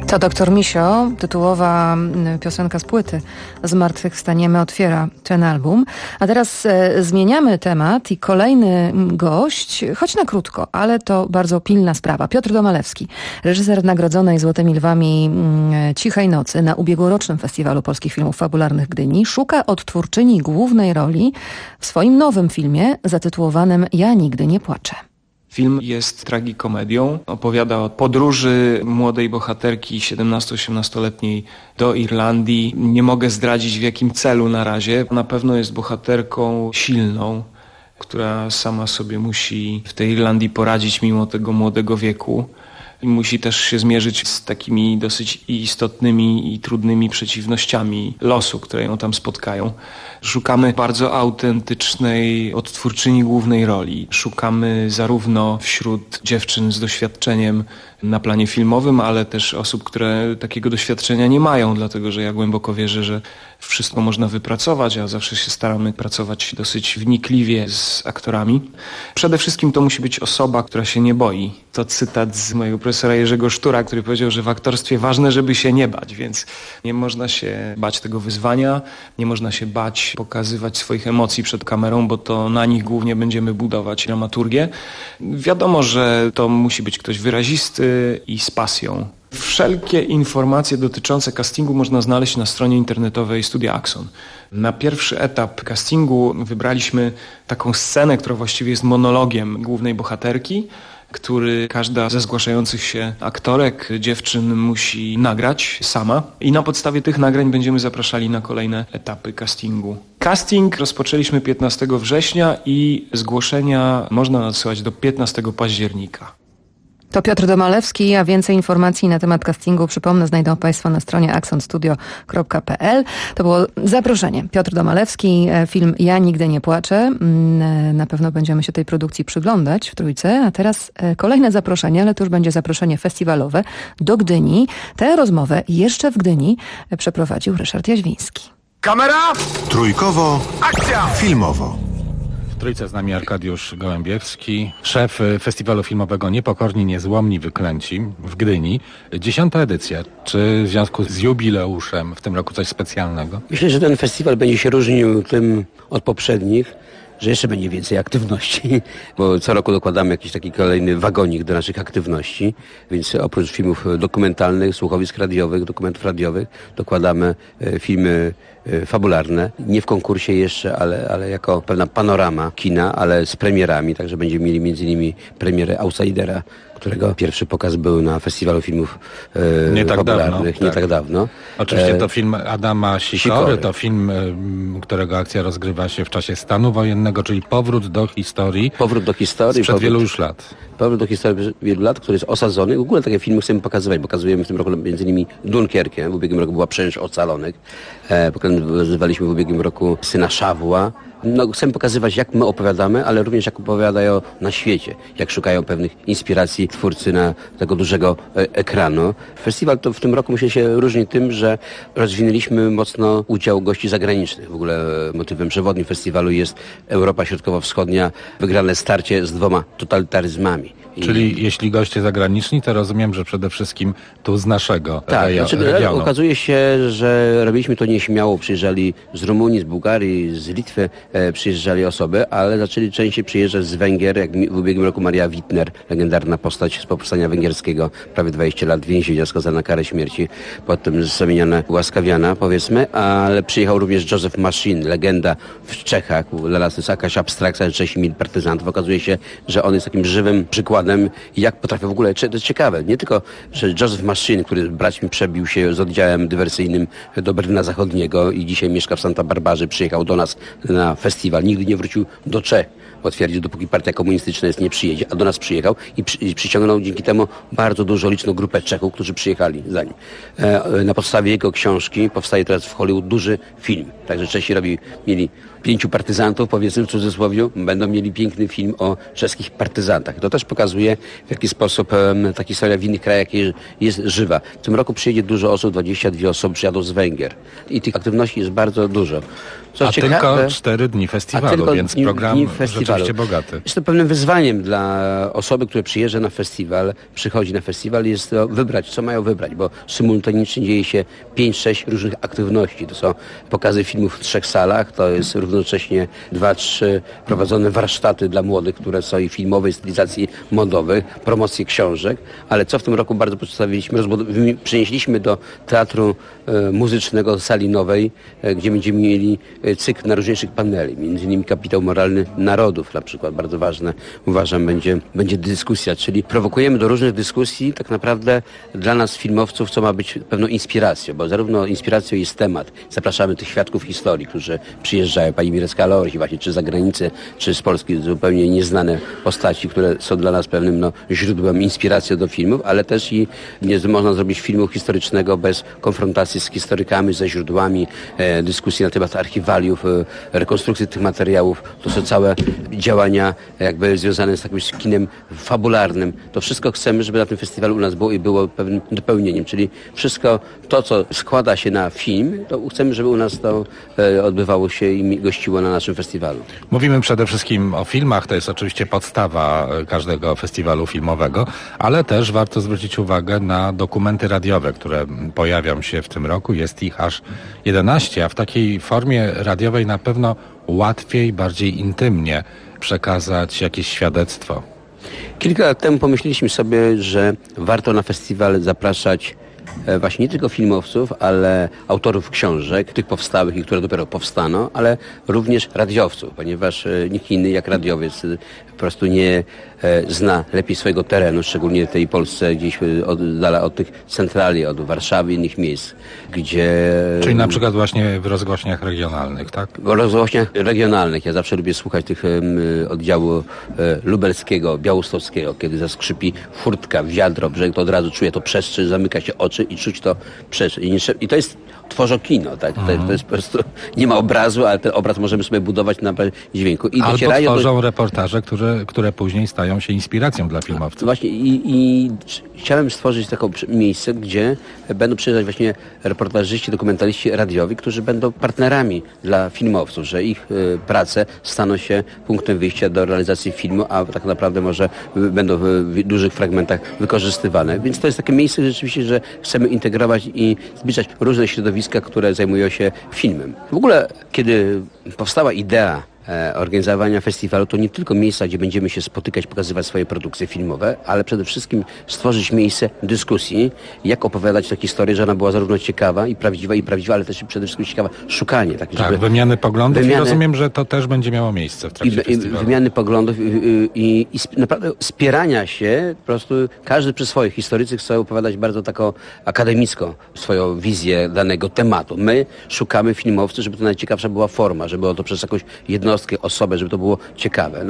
To Doktor Misio, tytułowa piosenka z płyty Zmartwychwstaniemy otwiera ten album. A teraz zmieniamy temat i kolejny gość, choć na krótko, ale to bardzo pilna sprawa. Piotr Domalewski, reżyser nagrodzonej Złotymi Lwami Cichej Nocy na ubiegłorocznym Festiwalu Polskich Filmów Fabularnych w Gdyni, szuka odtwórczyni głównej roli w swoim nowym filmie zatytułowanym Ja nigdy nie płaczę. Film jest tragikomedią, opowiada o podróży młodej bohaterki 17-18-letniej do Irlandii. Nie mogę zdradzić w jakim celu na razie. Na pewno jest bohaterką silną, która sama sobie musi w tej Irlandii poradzić mimo tego młodego wieku. I musi też się zmierzyć z takimi dosyć istotnymi i trudnymi przeciwnościami losu, które ją tam spotkają. Szukamy bardzo autentycznej odtwórczyni głównej roli. Szukamy zarówno wśród dziewczyn z doświadczeniem na planie filmowym, ale też osób, które takiego doświadczenia nie mają, dlatego że ja głęboko wierzę, że wszystko można wypracować, a zawsze się staramy pracować dosyć wnikliwie z aktorami. Przede wszystkim to musi być osoba, która się nie boi. To cytat z mojego profesora Jerzego Sztura, który powiedział, że w aktorstwie ważne, żeby się nie bać, więc nie można się bać tego wyzwania, nie można się bać pokazywać swoich emocji przed kamerą, bo to na nich głównie będziemy budować dramaturgię. Wiadomo, że to musi być ktoś wyrazisty i z pasją. Wszelkie informacje dotyczące castingu można znaleźć na stronie internetowej Studia Axon. Na pierwszy etap castingu wybraliśmy taką scenę, która właściwie jest monologiem głównej bohaterki, który każda ze zgłaszających się aktorek, dziewczyn musi nagrać sama i na podstawie tych nagrań będziemy zapraszali na kolejne etapy castingu. Casting rozpoczęliśmy 15 września i zgłoszenia można nadsyłać do 15 października. To Piotr Domalewski, a więcej informacji na temat castingu, przypomnę, znajdą Państwo na stronie axonstudio.pl. To było zaproszenie. Piotr Domalewski, film Ja nigdy nie płaczę. Na pewno będziemy się tej produkcji przyglądać w Trójce. A teraz kolejne zaproszenie, ale to już będzie zaproszenie festiwalowe do Gdyni. Tę rozmowę jeszcze w Gdyni przeprowadził Ryszard Jaźwiński. Kamera! Trójkowo. Akcja! Filmowo. W Trójce z nami Arkadiusz Gołębiewski, szef festiwalu filmowego Niepokorni, Niezłomni, Wyklęci w Gdyni. 10. edycja. Czy w związku z jubileuszem w tym roku coś specjalnego? Myślę, że ten festiwal będzie się różnił tym od poprzednich, że jeszcze będzie więcej aktywności, bo co roku dokładamy jakiś taki kolejny wagonik do naszych aktywności, więc oprócz filmów dokumentalnych, słuchowisk radiowych, dokumentów radiowych, dokładamy filmy fabularne, nie w konkursie jeszcze, ale jako pewna panorama kina, ale z premierami, także będziemy mieli między innymi premierę Outsidera, którego pierwszy pokaz był na Festiwalu Filmów Fabularnych nie tak dawno. Oczywiście to film Adama Sikory, to film, którego akcja rozgrywa się w czasie stanu wojennego, czyli powrót do historii. Powrót do historii. Sprzed wielu już lat. Powrót do historii wielu lat, który jest osadzony. W ogóle takie filmy chcemy pokazywać. Pokazujemy w tym roku między innymi Dunkierkę. W ubiegłym roku była Przęż Ocalonych. Pokazywaliśmy w ubiegłym roku Syna Szawła. Chcemy pokazywać, jak my opowiadamy, ale również jak opowiadają na świecie, jak szukają pewnych inspiracji twórcy na tego dużego ekranu. Festiwal to w tym roku myślę się różni tym, że rozwinęliśmy mocno udział gości zagranicznych. W ogóle motywem przewodnim festiwalu jest Europa Środkowo-Wschodnia, wygrane starcie z 2 totalitaryzmami. Czyli jeśli goście zagraniczni, to rozumiem, że przede wszystkim tu z naszego regionu. Okazuje się, że robiliśmy to nieśmiało. Przyjeżdżali z Rumunii, z Bułgarii, z Litwy przyjeżdżali osoby, ale zaczęli częściej przyjeżdżać z Węgier, jak w ubiegłym roku Maria Wittner, legendarna postać z powstania węgierskiego, prawie 20 lat więzienia, skazana na karę śmierci, potem zamieniona ułaskawiana, powiedzmy, ale przyjechał również Józef Mašín, legenda w Czechach. Dla nas to jest jakaś abstrakcja, że Czesi mieli partyzantów. Okazuje się, że on jest takim żywym przykładem, jak potrafią w ogóle, to jest ciekawe, nie tylko, że Józef Mašín, który braćmi przebił się z oddziałem dywersyjnym do Berlina Zachodniego i dzisiaj mieszka w Santa Barbarze, przyjechał do nas na festiwal, nigdy nie wrócił do Czech, bo twierdził, dopóki partia komunistyczna nie przyjedzie, a do nas przyjechał i przyciągnął dzięki temu bardzo dużo liczną grupę Czechów, którzy przyjechali za nim. Na podstawie jego książki powstaje teraz w Hollywood duży film, także Czesi mieli 5 partyzantów, powiedzmy w cudzysłowie, będą mieli piękny film o czeskich partyzantach. To też pokazuje, w jaki sposób ta historia w innych krajach jest żywa. W tym roku przyjedzie dużo osób, 22 osoby przyjadą z Węgier i tych aktywności jest bardzo dużo. A tylko 4 dni festiwalu, więc program rzeczywiście bogaty. Jest to pewnym wyzwaniem dla osoby, która przyjeżdża na festiwal, przychodzi na festiwal, jest to wybrać, co mają wybrać, bo symultanicznie dzieje się 5-6 różnych aktywności. To są pokazy filmów w 3 salach, to jest równocześnie 2-3 prowadzone warsztaty dla młodych, które są i filmowej, stylizacji modowych, promocje książek, ale co w tym roku bardzo postawiliśmy, przenieśliśmy do Teatru Muzycznego Sali Nowej, gdzie będziemy mieli cykl najróżniejszych paneli, między innymi kapitał moralny narodów, na przykład bardzo ważne, uważam, będzie dyskusja, czyli prowokujemy do różnych dyskusji, tak naprawdę dla nas filmowców, co ma być pewną inspiracją, bo zarówno inspiracją jest temat, zapraszamy tych świadków historii, którzy przyjeżdżają, pani Mirecka Lorch, właśnie czy z zagranicy, czy z Polski, zupełnie nieznane postaci, które są dla nas pewnym źródłem inspiracji do filmów, ale też i nie można zrobić filmu historycznego bez konfrontacji z historykami, ze źródłami, dyskusji na temat archiwaliów, rekonstrukcji tych materiałów. To są całe działania jakby związane z takim kinem fabularnym. To wszystko chcemy, żeby na tym festiwalu u nas było i było pewnym dopełnieniem, czyli wszystko to, co składa się na film, to chcemy, żeby u nas to odbywało się i gościło na naszym festiwalu. Mówimy przede wszystkim o filmach, to jest oczywiście podstawa każdego festiwalu filmowego, ale też warto zwrócić uwagę na dokumenty radiowe, które pojawią się w tym roku. Jest ich aż 11, a w takiej formie radiowej na pewno łatwiej, bardziej intymnie przekazać jakieś świadectwo. Kilka lat temu pomyśleliśmy sobie, że warto na festiwal zapraszać właśnie nie tylko filmowców, ale autorów książek, tych powstałych i które dopiero powstaną, ale również radiowców, ponieważ nikt inny jak radiowiec po prostu nie zna lepiej swojego terenu, szczególnie w tej Polsce gdzieś od dala od tych centrali, od Warszawy i innych miejsc, gdzie... Czyli na przykład właśnie w rozgłośniach regionalnych, tak? W rozgłośniach regionalnych. Ja zawsze lubię słuchać tych oddziału lubelskiego, białostockiego, kiedy zaskrzypi furtka, wiadro, brzeg, to od razu czuję to przestrzeń, zamyka się oczy i czuć to przestrzeń. I to jest tworzą kino, tak? To jest po prostu, nie ma obrazu, ale ten obraz możemy sobie budować na dźwięku. I albo tworzą reportaże, które później stają się inspiracją dla filmowców. Właśnie i chciałem stworzyć takie miejsce, gdzie będą przyjeżdżać właśnie reportażyści, dokumentaliści radiowi, którzy będą partnerami dla filmowców, że ich prace staną się punktem wyjścia do realizacji filmu, a tak naprawdę może będą w dużych fragmentach wykorzystywane. Więc to jest takie miejsce rzeczywiście, że chcemy integrować i zbliżać różne środowiska, które zajmują się filmem. W ogóle, kiedy powstała idea organizowania festiwalu, to nie tylko miejsca, gdzie będziemy się spotykać, pokazywać swoje produkcje filmowe, ale przede wszystkim stworzyć miejsce dyskusji, jak opowiadać tę historię, że ona była zarówno ciekawa, ale też przede wszystkim ciekawa szukanie. Tak, wymiany poglądów i rozumiem, że to też będzie miało miejsce w trakcie festiwalu. Wymiany poglądów i naprawdę spierania się, po prostu każdy przy swoich. Historycy chcą opowiadać bardzo taką akademicką swoją wizję danego tematu. My szukamy filmowców, żeby to najciekawsza była forma, żeby było to przez jakąś jednostkę, osobę, żeby to było ciekawe.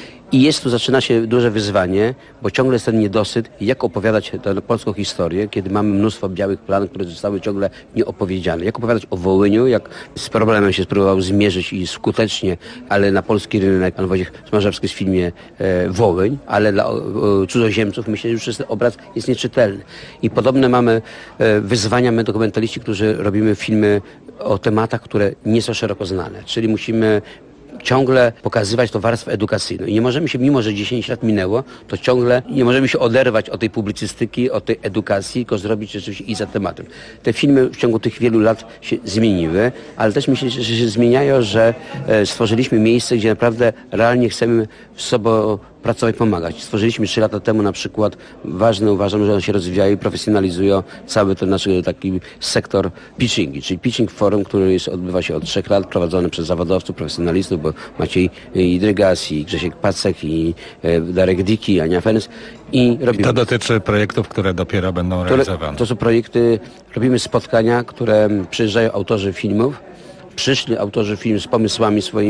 I zaczyna się duże wyzwanie, bo ciągle jest ten niedosyt, jak opowiadać tę polską historię, kiedy mamy mnóstwo białych plam, które zostały ciągle nieopowiedziane. Jak opowiadać o Wołyniu, jak z problemem się spróbował zmierzyć i skutecznie, ale na polski rynek, pan Wojciech Smarzewski w filmie Wołyń, ale dla cudzoziemców myślę, że już ten obraz jest nieczytelny. I podobne mamy wyzwania my dokumentaliści, którzy robimy filmy o tematach, które nie są szeroko znane. Czyli musimy ciągle pokazywać tą warstwę edukacyjną. I nie możemy się, mimo że 10 lat minęło, to ciągle nie możemy się oderwać od tej publicystyki, od tej edukacji, tylko zrobić rzeczywiście i za tematem. Te filmy w ciągu tych wielu lat się zmieniły, ale też myślę, że się zmieniają, że stworzyliśmy miejsce, gdzie naprawdę realnie chcemy z sobą pracować, pomagać. Stworzyliśmy 3 lata temu na przykład, uważam, że one się rozwijają i profesjonalizują cały ten nasz taki sektor pitchingi, czyli pitching forum, który odbywa się od 3 lat, prowadzony przez zawodowców, profesjonalistów, bo Maciej Idrygas i Grzesiek Pacek i Darek Diki, Ania Fenes. I to dotyczy projektów, które dopiero będą realizowane. To są projekty, robimy spotkania, które przyjeżdżają autorzy filmów, przyszli autorzy filmów z pomysłami swoimi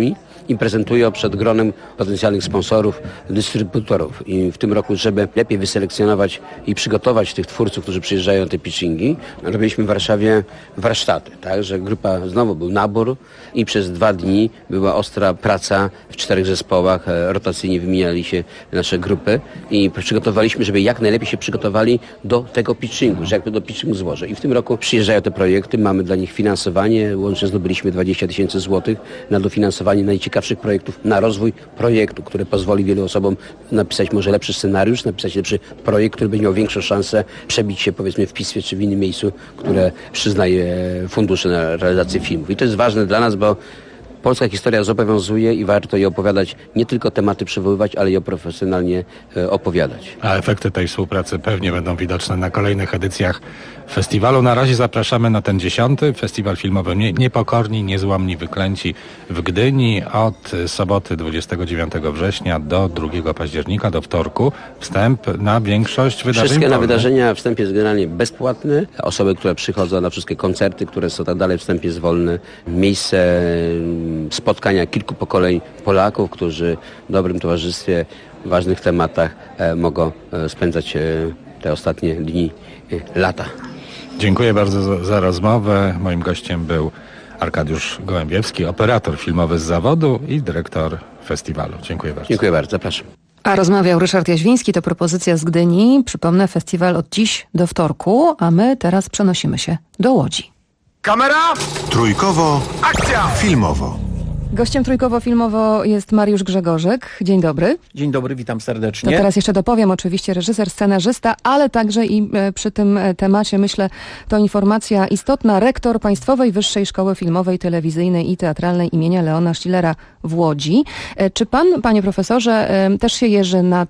i prezentują przed gronem potencjalnych sponsorów, dystrybutorów. I w tym roku, żeby lepiej wyselekcjonować i przygotować tych twórców, którzy przyjeżdżają na te pitchingi, robiliśmy w Warszawie warsztaty, tak, że grupa, znowu był nabór i przez 2 dni była ostra praca w 4 zespołach, rotacyjnie wymieniali się nasze grupy i przygotowaliśmy, żeby jak najlepiej się przygotowali do tego pitchingu, że jakby do pitchingu złożę. I w tym roku przyjeżdżają te projekty, mamy dla nich finansowanie, łącznie zdobyliśmy 20 000 złotych na dofinansowanie najciekawszych projektów, na rozwój projektu, który pozwoli wielu osobom napisać może lepszy scenariusz, napisać lepszy projekt, który będzie miał większą szansę przebić się powiedzmy w PISF-ie czy w innym miejscu, które przyznaje fundusze na realizację filmów. I to jest ważne dla nas, bo polska historia zobowiązuje i warto je opowiadać, nie tylko tematy przywoływać, ale je profesjonalnie opowiadać. A efekty tej współpracy pewnie będą widoczne na kolejnych edycjach festiwalu. Na razie zapraszamy na ten 10. Festiwal filmowy Niepokorni, Niezłomni, Wyklęci w Gdyni od soboty 29 września do 2 października, do wtorku. Wstęp na większość wydarzeń. Wszystkie na wydarzenia wstęp jest generalnie bezpłatny. Osoby, które przychodzą na wszystkie koncerty, które są tak dalej, wstęp jest wolny. Miejsce spotkania kilku pokoleń Polaków, którzy w dobrym towarzystwie, w ważnych tematach mogą spędzać te ostatnie dni lata. Dziękuję bardzo za rozmowę. Moim gościem był Arkadiusz Gołębiewski, operator filmowy z zawodu i dyrektor festiwalu. Dziękuję bardzo. Dziękuję bardzo, zapraszam. A rozmawiał Ryszard Jaźwiński, to propozycja z Gdyni. Przypomnę, festiwal od dziś do wtorku, a my teraz przenosimy się do Łodzi. Kamera! Trójkowo. Akcja! Filmowo. Gościem trójkowo-filmowo jest Mariusz Grzegorzyk. Dzień dobry. Dzień dobry, witam serdecznie. To teraz jeszcze dopowiem, oczywiście reżyser, scenarzysta, ale także i przy tym temacie, myślę, to informacja istotna. Rektor Państwowej Wyższej Szkoły Filmowej, Telewizyjnej i Teatralnej imienia Leona Stillera w Łodzi. Czy pan, panie profesorze, też się jeży na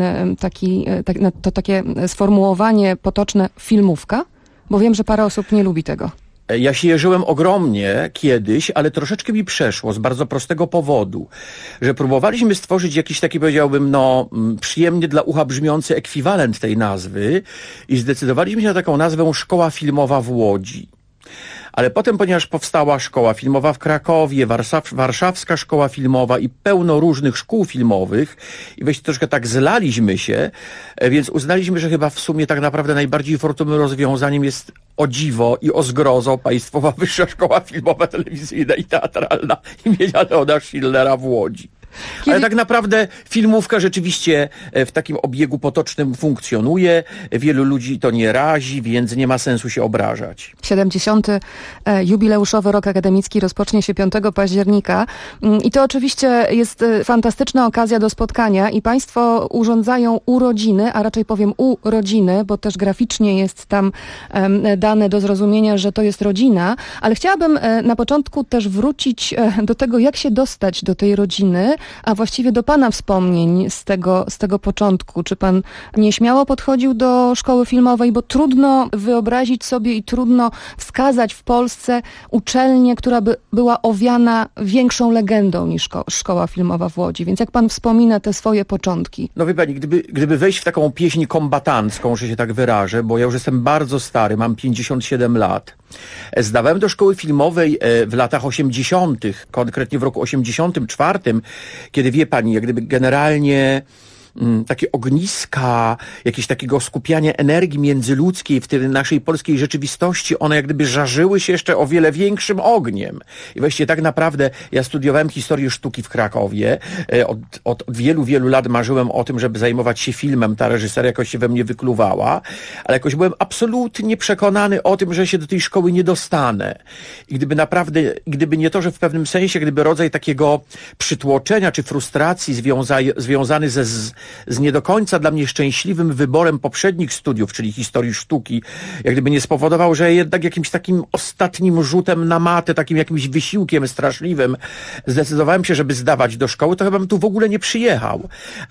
na to takie sformułowanie potoczne filmówka? Bo wiem, że parę osób nie lubi tego. Ja się jeżyłem ogromnie kiedyś, ale troszeczkę mi przeszło z bardzo prostego powodu, że próbowaliśmy stworzyć jakiś taki, powiedziałbym, przyjemnie dla ucha brzmiący ekwiwalent tej nazwy i zdecydowaliśmy się na taką nazwę Szkoła Filmowa w Łodzi. Ale potem, ponieważ powstała Szkoła Filmowa w Krakowie, Warszawska Szkoła Filmowa i pełno różnych szkół filmowych i weź troszkę tak zlaliśmy się, więc uznaliśmy, że chyba w sumie tak naprawdę najbardziej fortunnym rozwiązaniem jest o dziwo i o zgrozo Państwowa Wyższa Szkoła Filmowa, Telewizyjna i Teatralna imienia Leona Stillera w Łodzi. Ale tak naprawdę filmówka rzeczywiście w takim obiegu potocznym funkcjonuje. Wielu ludzi to nie razi, więc nie ma sensu się obrażać. 70. jubileuszowy rok akademicki rozpocznie się 5 października i to oczywiście jest fantastyczna okazja do spotkania i Państwo urządzają urodziny, a raczej powiem urodziny, bo też graficznie jest tam dane do zrozumienia, że to jest rodzina, ale chciałabym na początku też wrócić do tego, jak się dostać do tej rodziny, a właściwie do pana wspomnień z tego początku. Czy pan nieśmiało podchodził do szkoły filmowej, bo trudno wyobrazić sobie i trudno wskazać w Polsce uczelnię, która by była owiana większą legendą niż szkoła filmowa w Łodzi. Więc jak pan wspomina te swoje początki? No wie pani, gdyby wejść w taką pieśń kombatancką, że się tak wyrażę, bo ja już jestem bardzo stary, mam 57 lat. Zdawałem do szkoły filmowej w latach 80., konkretnie w roku 84, kiedy wie pani, jak gdyby generalnie takie ogniska, jakieś takiego skupiania energii międzyludzkiej w tej naszej polskiej rzeczywistości, one jak gdyby żarzyły się jeszcze o wiele większym ogniem. I właściwie tak naprawdę ja studiowałem historię sztuki w Krakowie. Od wielu, wielu lat marzyłem o tym, żeby zajmować się filmem. Ta reżyseria jakoś się we mnie wykluwała, ale jakoś byłem absolutnie przekonany o tym, że się do tej szkoły nie dostanę. I gdyby nie to, że w pewnym sensie, gdyby rodzaj takiego przytłoczenia czy frustracji związany z nie do końca dla mnie szczęśliwym wyborem poprzednich studiów, czyli historii sztuki, jak gdyby nie spowodował, że jednak jakimś takim ostatnim rzutem na matę, takim jakimś wysiłkiem straszliwym zdecydowałem się, żeby zdawać do szkoły, to chyba bym tu w ogóle nie przyjechał.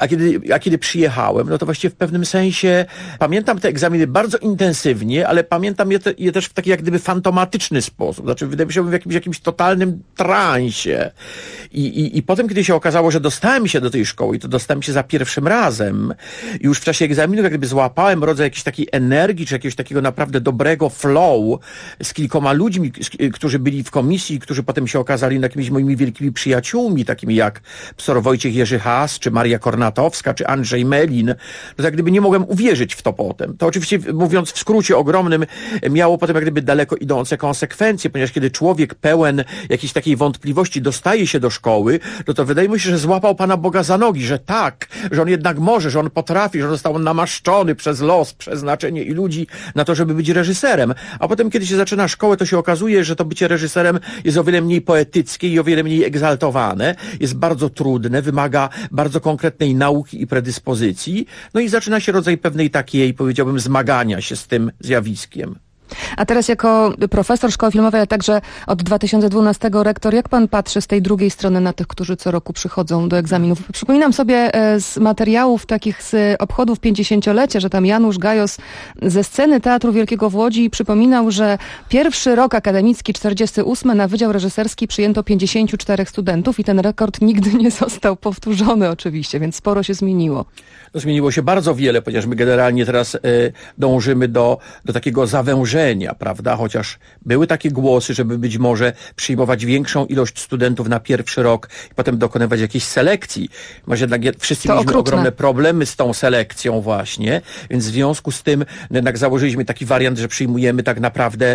A kiedy przyjechałem, no to właściwie w pewnym sensie pamiętam te egzaminy bardzo intensywnie, ale pamiętam je też w taki jak gdyby fantomatyczny sposób. Znaczy wydaje mi się, w jakimś totalnym transie. I potem, kiedy się okazało, że dostałem się do tej szkoły i to dostałem się za pierwszym pierwszym razem. Już w czasie egzaminu jak gdyby złapałem rodzaj jakiejś takiej energii, czy jakiegoś takiego naprawdę dobrego flow z kilkoma ludźmi, którzy byli w komisji, którzy potem się okazali jakimiś moimi wielkimi przyjaciółmi, takimi jak profesor Wojciech Jerzy Haas, czy Maria Kornatowska, czy Andrzej Melin. No jak gdyby nie mogłem uwierzyć w to potem. To oczywiście, mówiąc w skrócie ogromnym, miało potem jak gdyby daleko idące konsekwencje, ponieważ kiedy człowiek pełen jakiejś takiej wątpliwości dostaje się do szkoły, no to wydaje mi się, że złapał Pana Boga za nogi, że tak, że on jednak może, że on potrafi, że został namaszczony przez los, przeznaczenie i ludzi na to, żeby być reżyserem. A potem, kiedy się zaczyna szkołę, to się okazuje, że to bycie reżyserem jest o wiele mniej poetyckie i o wiele mniej egzaltowane, jest bardzo trudne, wymaga bardzo konkretnej nauki i predyspozycji, no i zaczyna się rodzaj pewnej takiej, powiedziałbym, zmagania się z tym zjawiskiem. A teraz jako profesor szkoły filmowej, ale także od 2012 rektor, jak pan patrzy z tej drugiej strony na tych, którzy co roku przychodzą do egzaminów? Przypominam sobie z materiałów takich z obchodów 50-lecia, że tam Janusz Gajos ze sceny Teatru Wielkiego w Łodzi przypominał, że pierwszy rok akademicki 48 na Wydział Reżyserski przyjęto 54 studentów i ten rekord nigdy nie został powtórzony oczywiście, więc sporo się zmieniło. No, zmieniło się bardzo wiele, ponieważ my generalnie teraz dążymy do takiego zawężenia, prawda? Chociaż były takie głosy, żeby być może przyjmować większą ilość studentów na pierwszy rok i potem dokonywać jakiejś selekcji. Może jednak wszyscy mieliśmy ogromne problemy z tą selekcją właśnie, więc w związku z tym jednak założyliśmy taki wariant, że przyjmujemy tak naprawdę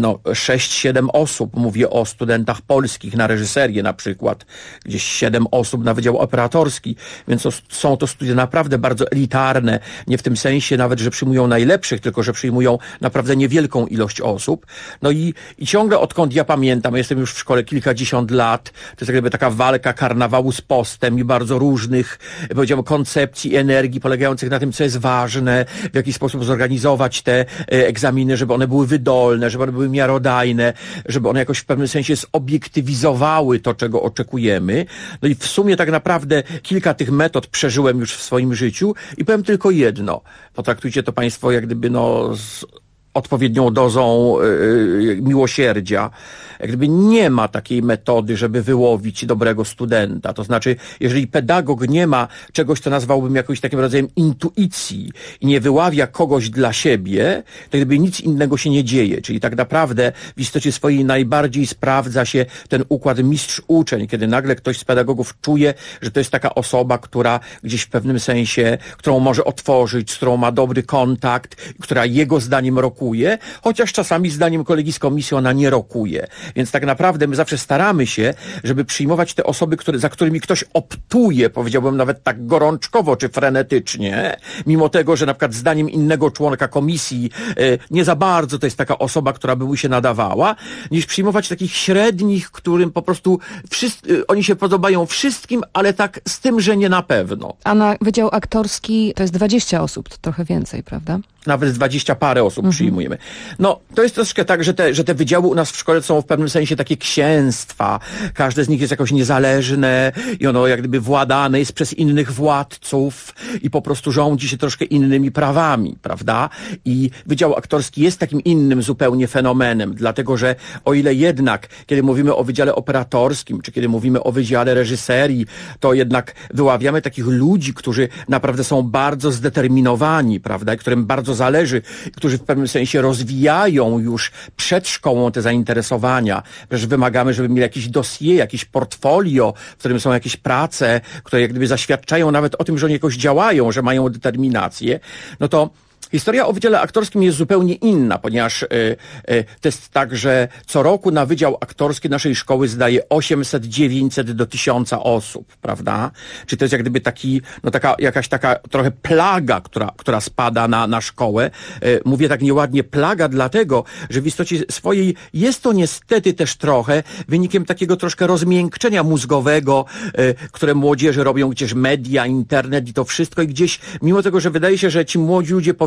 6-7 osób. Mówię o studentach polskich na reżyserię na przykład. Gdzieś 7 osób na Wydział Operatorski, więc są to studia naprawdę bardzo elitarne, nie w tym sensie nawet, że przyjmują najlepszych, tylko że przyjmują naprawdę niewielką ilość osób. No i ciągle odkąd ja pamiętam, jestem już w szkole kilkadziesiąt lat, to jest jakby taka walka karnawału z postem i bardzo różnych, powiedziałbym, koncepcji, energii polegających na tym, co jest ważne, w jaki sposób zorganizować te egzaminy, żeby one były wydolne, żeby one były miarodajne, żeby one jakoś w pewnym sensie zobiektywizowały to, czego oczekujemy. No i w sumie tak naprawdę kilka tych metod przeżyłem już w swoim życiu i powiem tylko jedno. Potraktujcie to Państwo jak gdyby z odpowiednią dozą miłosierdzia. Jak gdyby nie ma takiej metody, żeby wyłowić dobrego studenta. To znaczy, jeżeli pedagog nie ma czegoś, co nazwałbym jakimś takim rodzajem intuicji i nie wyławia kogoś dla siebie, to gdyby nic innego się nie dzieje. Czyli tak naprawdę w istocie swojej najbardziej sprawdza się ten układ mistrz-uczeń, kiedy nagle ktoś z pedagogów czuje, że to jest taka osoba, która gdzieś w pewnym sensie, którą może otworzyć, z którą ma dobry kontakt, która jego zdaniem rokuje, chociaż czasami zdaniem kolegi z komisji ona nie rokuje. Więc tak naprawdę my zawsze staramy się, żeby przyjmować te osoby, za którymi ktoś optuje, powiedziałbym nawet tak gorączkowo czy frenetycznie, mimo tego, że na przykład zdaniem innego członka komisji nie za bardzo to jest taka osoba, która by mu się nadawała, niż przyjmować takich średnich, którym po prostu oni się podobają wszystkim, ale tak z tym, że nie na pewno. A na Wydział Aktorski to jest 20 osób, to trochę więcej, prawda? Nawet 20 parę osób przyjmujemy. No, to jest troszkę tak, że te wydziały u nas w szkole są w pewnym sensie takie księstwa. Każde z nich jest jakoś niezależne i ono jak gdyby władane jest przez innych władców i po prostu rządzi się troszkę innymi prawami, prawda? I Wydział Aktorski jest takim innym zupełnie fenomenem, dlatego że o ile jednak, kiedy mówimy o Wydziale Operatorskim, czy kiedy mówimy o Wydziale Reżyserii, to jednak wyławiamy takich ludzi, którzy naprawdę są bardzo zdeterminowani, prawda? Którym bardzo zależy, którzy w pewnym sensie rozwijają już przed szkołą te zainteresowania. Przecież wymagamy, żeby mieli jakiś dossier, jakieś portfolio, w którym są jakieś prace, które jak gdyby zaświadczają nawet o tym, że oni jakoś działają, że mają determinację. No to historia o Wydziale Aktorskim jest zupełnie inna, ponieważ to jest tak, że co roku na Wydział Aktorski naszej szkoły zdaje 800, 900 do 1000 osób, prawda? Czy to jest jak gdyby jakaś taka trochę plaga, która spada na szkołę. Mówię tak nieładnie plaga, dlatego, że w istocie swojej jest to niestety też trochę wynikiem takiego troszkę rozmiękczenia mózgowego, które młodzieży robią gdzieś media, internet i to wszystko i gdzieś, mimo tego, że wydaje się, że ci młodzi ludzie powinni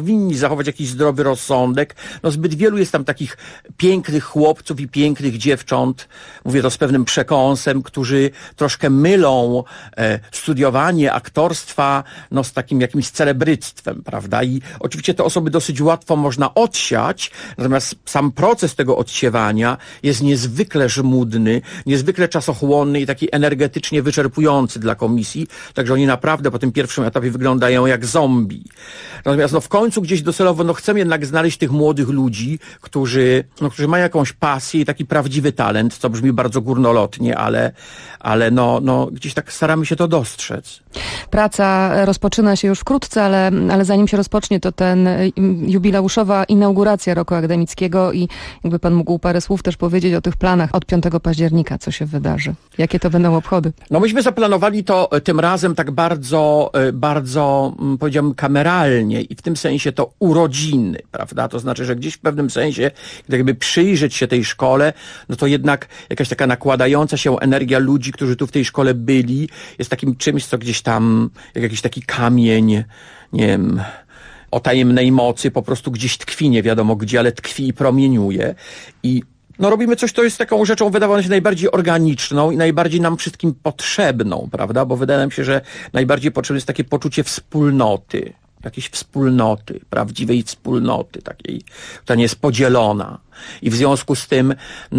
powinni zachować jakiś zdrowy rozsądek. No zbyt wielu jest tam takich pięknych chłopców i pięknych dziewcząt, mówię to z pewnym przekąsem, którzy troszkę mylą studiowanie aktorstwa no z takim jakimś celebryctwem, prawda? I oczywiście te osoby dosyć łatwo można odsiać, natomiast sam proces tego odsiewania jest niezwykle żmudny, niezwykle czasochłonny i taki energetycznie wyczerpujący dla komisji, także oni naprawdę po tym pierwszym etapie wyglądają jak zombie. Natomiast no w końcu gdzieś docelowo no chcemy jednak znaleźć tych młodych ludzi, którzy mają jakąś pasję i taki prawdziwy talent, co brzmi bardzo górnolotnie, ale no gdzieś tak staramy się to dostrzec. Praca rozpoczyna się już wkrótce, ale zanim się rozpocznie, to ten jubileuszowa inauguracja roku akademickiego i jakby pan mógł parę słów też powiedzieć o tych planach od 5 października, co się wydarzy. Jakie to będą obchody? No myśmy zaplanowali to tym razem tak bardzo powiedziałbym kameralnie i w tym sensie to urodziny, prawda? To znaczy, że gdzieś w pewnym sensie, gdyby przyjrzeć się tej szkole, no to jednak jakaś taka nakładająca się energia ludzi, którzy tu w tej szkole byli, jest takim czymś, co gdzieś tam, jak jakiś taki kamień, nie wiem, o tajemnej mocy po prostu gdzieś tkwi, nie wiadomo gdzie, ale tkwi i promieniuje. I no robimy coś, to jest taką rzeczą, wydawało się najbardziej organiczną i najbardziej nam wszystkim potrzebną, prawda? Bo wydaje nam się, że najbardziej potrzebne jest takie poczucie wspólnoty. Jakiejś wspólnoty, prawdziwej wspólnoty, takiej, która nie jest podzielona. I w związku z tym,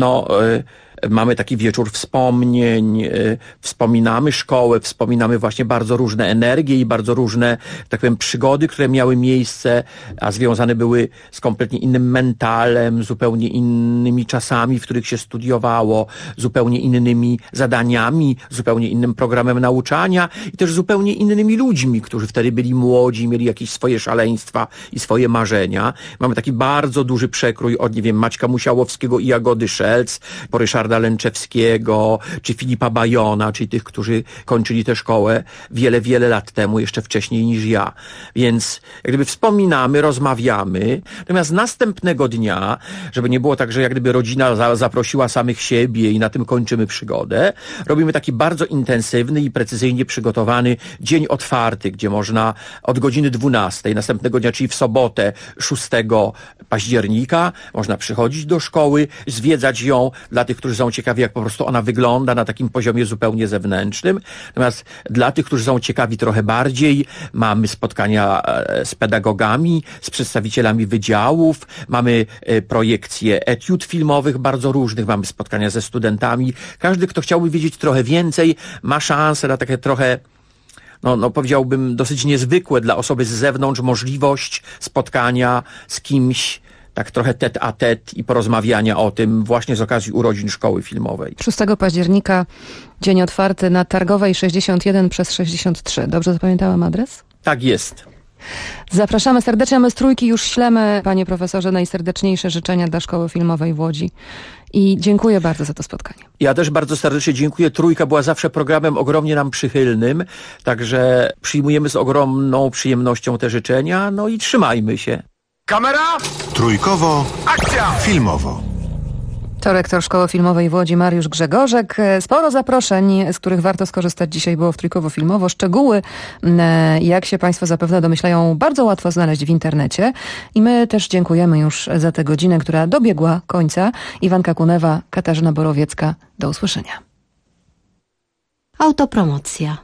mamy taki wieczór wspomnień, wspominamy szkołę, wspominamy właśnie bardzo różne energie i bardzo różne, tak powiem, przygody, które miały miejsce, a związane były z kompletnie innym mentalem, zupełnie innymi czasami, w których się studiowało, zupełnie innymi zadaniami, zupełnie innym programem nauczania i też zupełnie innymi ludźmi, którzy wtedy byli młodzi, mieli jakieś swoje szaleństwa i swoje marzenia. Mamy taki bardzo duży przekrój od, nie wiem, Maćka Musiałowskiego i Jagody Szelc, po Ryszarda Lęczewskiego, czy Filipa Bajona, czyli tych, którzy kończyli tę szkołę wiele, wiele lat temu, jeszcze wcześniej niż ja. Więc jak gdyby wspominamy, rozmawiamy, natomiast następnego dnia, żeby nie było tak, że jak gdyby rodzina zaprosiła samych siebie i na tym kończymy przygodę, robimy taki bardzo intensywny i precyzyjnie przygotowany dzień otwarty, gdzie można od godziny 12 następnego dnia, czyli w sobotę 6 października, można przychodzić do szkoły, zwiedzać ją dla tych, którzy są ciekawi, jak po prostu ona wygląda na takim poziomie zupełnie zewnętrznym. Natomiast dla tych, którzy są ciekawi trochę bardziej, mamy spotkania z pedagogami, z przedstawicielami wydziałów, mamy projekcje etiud filmowych bardzo różnych, mamy spotkania ze studentami. Każdy, kto chciałby wiedzieć trochę więcej, ma szansę na takie trochę powiedziałbym dosyć niezwykłe dla osoby z zewnątrz możliwość spotkania z kimś, tak trochę tête à tête i porozmawiania o tym właśnie z okazji urodzin Szkoły Filmowej. 6 października, dzień otwarty na Targowej 61/63. Dobrze zapamiętałam adres? Tak jest. Zapraszamy serdecznie, my z Trójki już ślemy, panie profesorze, najserdeczniejsze życzenia dla Szkoły Filmowej w Łodzi. I dziękuję bardzo za to spotkanie. Ja też bardzo serdecznie dziękuję. Trójka była zawsze programem ogromnie nam przychylnym, także przyjmujemy z ogromną przyjemnością te życzenia, no i trzymajmy się. Kamera! Trójkowo, akcja! Filmowo. To rektor Szkoły Filmowej w Łodzi Mariusz Grzegorzek. Sporo zaproszeń, z których warto skorzystać dzisiaj było w Trójkowo Filmowo. Szczegóły, jak się państwo zapewne domyślają, bardzo łatwo znaleźć w internecie. I my też dziękujemy już za tę godzinę, która dobiegła końca. Iwanka Kunewa, Katarzyna Borowiecka. Do usłyszenia. Autopromocja.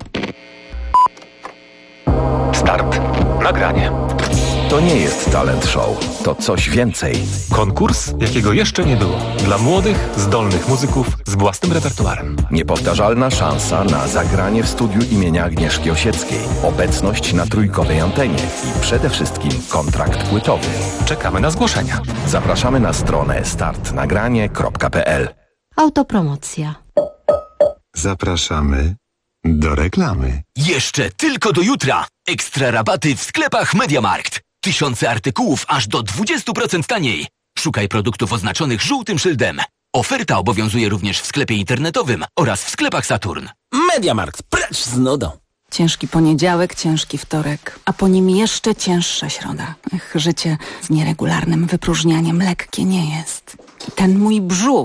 Start. Nagranie. To nie jest talent show, to coś więcej. Konkurs, jakiego jeszcze nie było. Dla młodych, zdolnych muzyków z własnym repertuarem. Niepowtarzalna szansa na zagranie w studiu imienia Agnieszki Osieckiej. Obecność na trójkowej antenie i przede wszystkim kontrakt płytowy. Czekamy na zgłoszenia. Zapraszamy na stronę startnagranie.pl. Autopromocja. Zapraszamy do reklamy. Jeszcze tylko do jutra. Ekstra rabaty w sklepach MediaMarkt. Tysiące artykułów aż do 20% taniej. Szukaj produktów oznaczonych żółtym szyldem. Oferta obowiązuje również w sklepie internetowym oraz w sklepach Saturn. MediaMarkt. Precz z nudą. Ciężki poniedziałek, ciężki wtorek, a po nim jeszcze cięższa środa. Życie z nieregularnym wypróżnianiem lekkie nie jest. Ten mój brzuch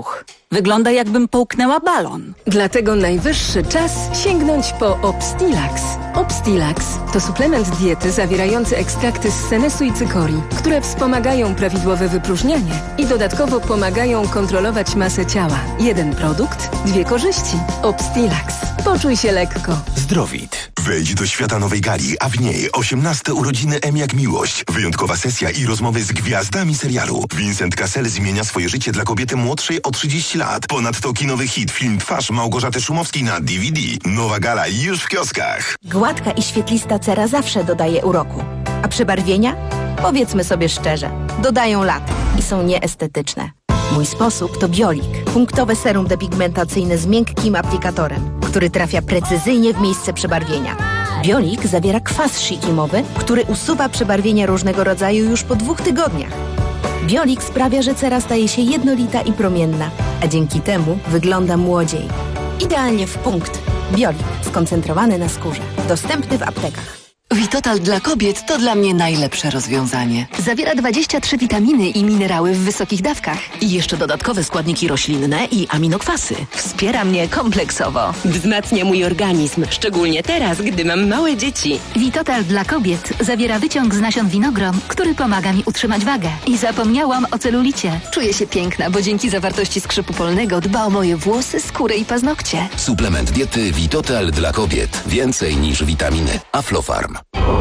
Wygląda, jakbym połknęła balon. Dlatego najwyższy czas sięgnąć po Obstilax. Obstilax to suplement diety zawierający ekstrakty z senesu i cykorii, które wspomagają prawidłowe wypróżnianie i dodatkowo pomagają kontrolować masę ciała. Jeden produkt, dwie korzyści. Obstilax. Poczuj się lekko. Zdrowit. Wejdź do świata nowej gali, a w niej 18 urodziny M jak miłość. Wyjątkowa sesja i rozmowy z gwiazdami serialu. Vincent Cassel zmienia swoje życie dla kobiety młodszej o 30 lat. Ponadto kinowy hit, film Twarz Małgorzaty Szumowskiej na DVD. Nowa gala już w kioskach. Gładka i świetlista cera zawsze dodaje uroku. A przebarwienia? Powiedzmy sobie szczerze, dodają lat i są nieestetyczne. Mój sposób to Biolik. Punktowe serum depigmentacyjne z miękkim aplikatorem, który trafia precyzyjnie w miejsce przebarwienia. Biolik zawiera kwas shikimowy, który usuwa przebarwienia różnego rodzaju już po 2 tygodniach. Biolik sprawia, że cera staje się jednolita i promienna, a dzięki temu wygląda młodziej. Idealnie w punkt. Biolik, skoncentrowany na skórze. Dostępny w aptekach. Vitotal dla kobiet to dla mnie najlepsze rozwiązanie. Zawiera 23 witaminy i minerały w wysokich dawkach. I jeszcze dodatkowe składniki roślinne i aminokwasy. Wspiera mnie kompleksowo. Wzmacnia mój organizm, szczególnie teraz, gdy mam małe dzieci. Vitotal dla kobiet zawiera wyciąg z nasion winogron, który pomaga mi utrzymać wagę. I zapomniałam o celulicie. Czuję się piękna, bo dzięki zawartości skrzypu polnego dba o moje włosy, skórę i paznokcie. Suplement diety Vitotal dla kobiet. Więcej niż witaminy. Aflofarm.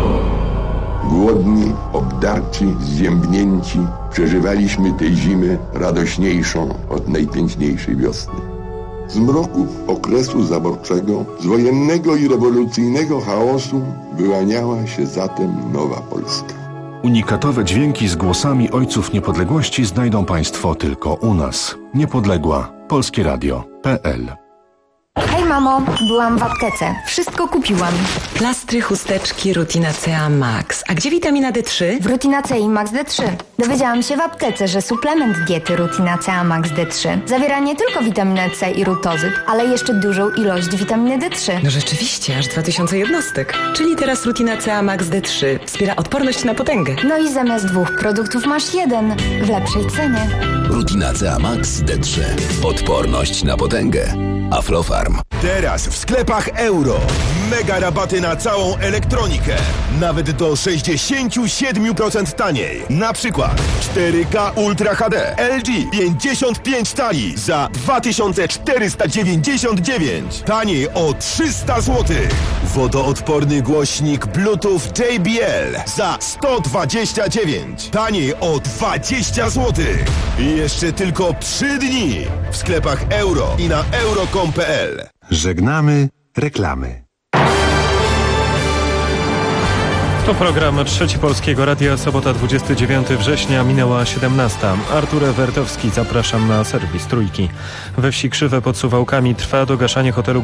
Głodni, obdarci, zziębnięci, przeżywaliśmy tę zimę radośniejszą od najpiękniejszej wiosny. Z mroków okresu zaborczego, z wojennego i rewolucyjnego chaosu wyłaniała się zatem nowa Polska. Unikatowe dźwięki z głosami ojców niepodległości znajdą Państwo tylko u nas. Niepodległa. Polskie Radio.pl. Hej mamo, byłam w aptece. Wszystko kupiłam. Plastry, chusteczki, Rutina CA Max. A gdzie witamina D3? W Rutina CI Max D3. Dowiedziałam się w aptece, że suplement diety Rutina CA Max D3 zawiera nie tylko witaminę C i rutozyt, ale jeszcze dużą ilość witaminy D3. No rzeczywiście, aż 2000 jednostek. Czyli teraz Rutina CA Max D3 wspiera odporność na potęgę. No i zamiast 2 produktów masz 1 w lepszej cenie. Rutina CA Max D3. Odporność na potęgę. Aflofarm. Teraz w sklepach Euro. Mega rabaty na całą elektronikę. Nawet do 67% taniej. Na przykład 4K Ultra HD LG 55 cali za 2499. Taniej o 300 zł. Wodoodporny głośnik Bluetooth JBL za 129. Taniej o 20 zł. I jeszcze tylko 3 dni. W sklepach Euro i na euro.com.pl. Żegnamy reklamy. To program Trzeci Polskiego Radia, sobota 29 września, minęła 17. Artur Ewertowski, zapraszam na serwis Trójki. We wsi Krzywe pod Suwałkami trwa dogaszanie hotelu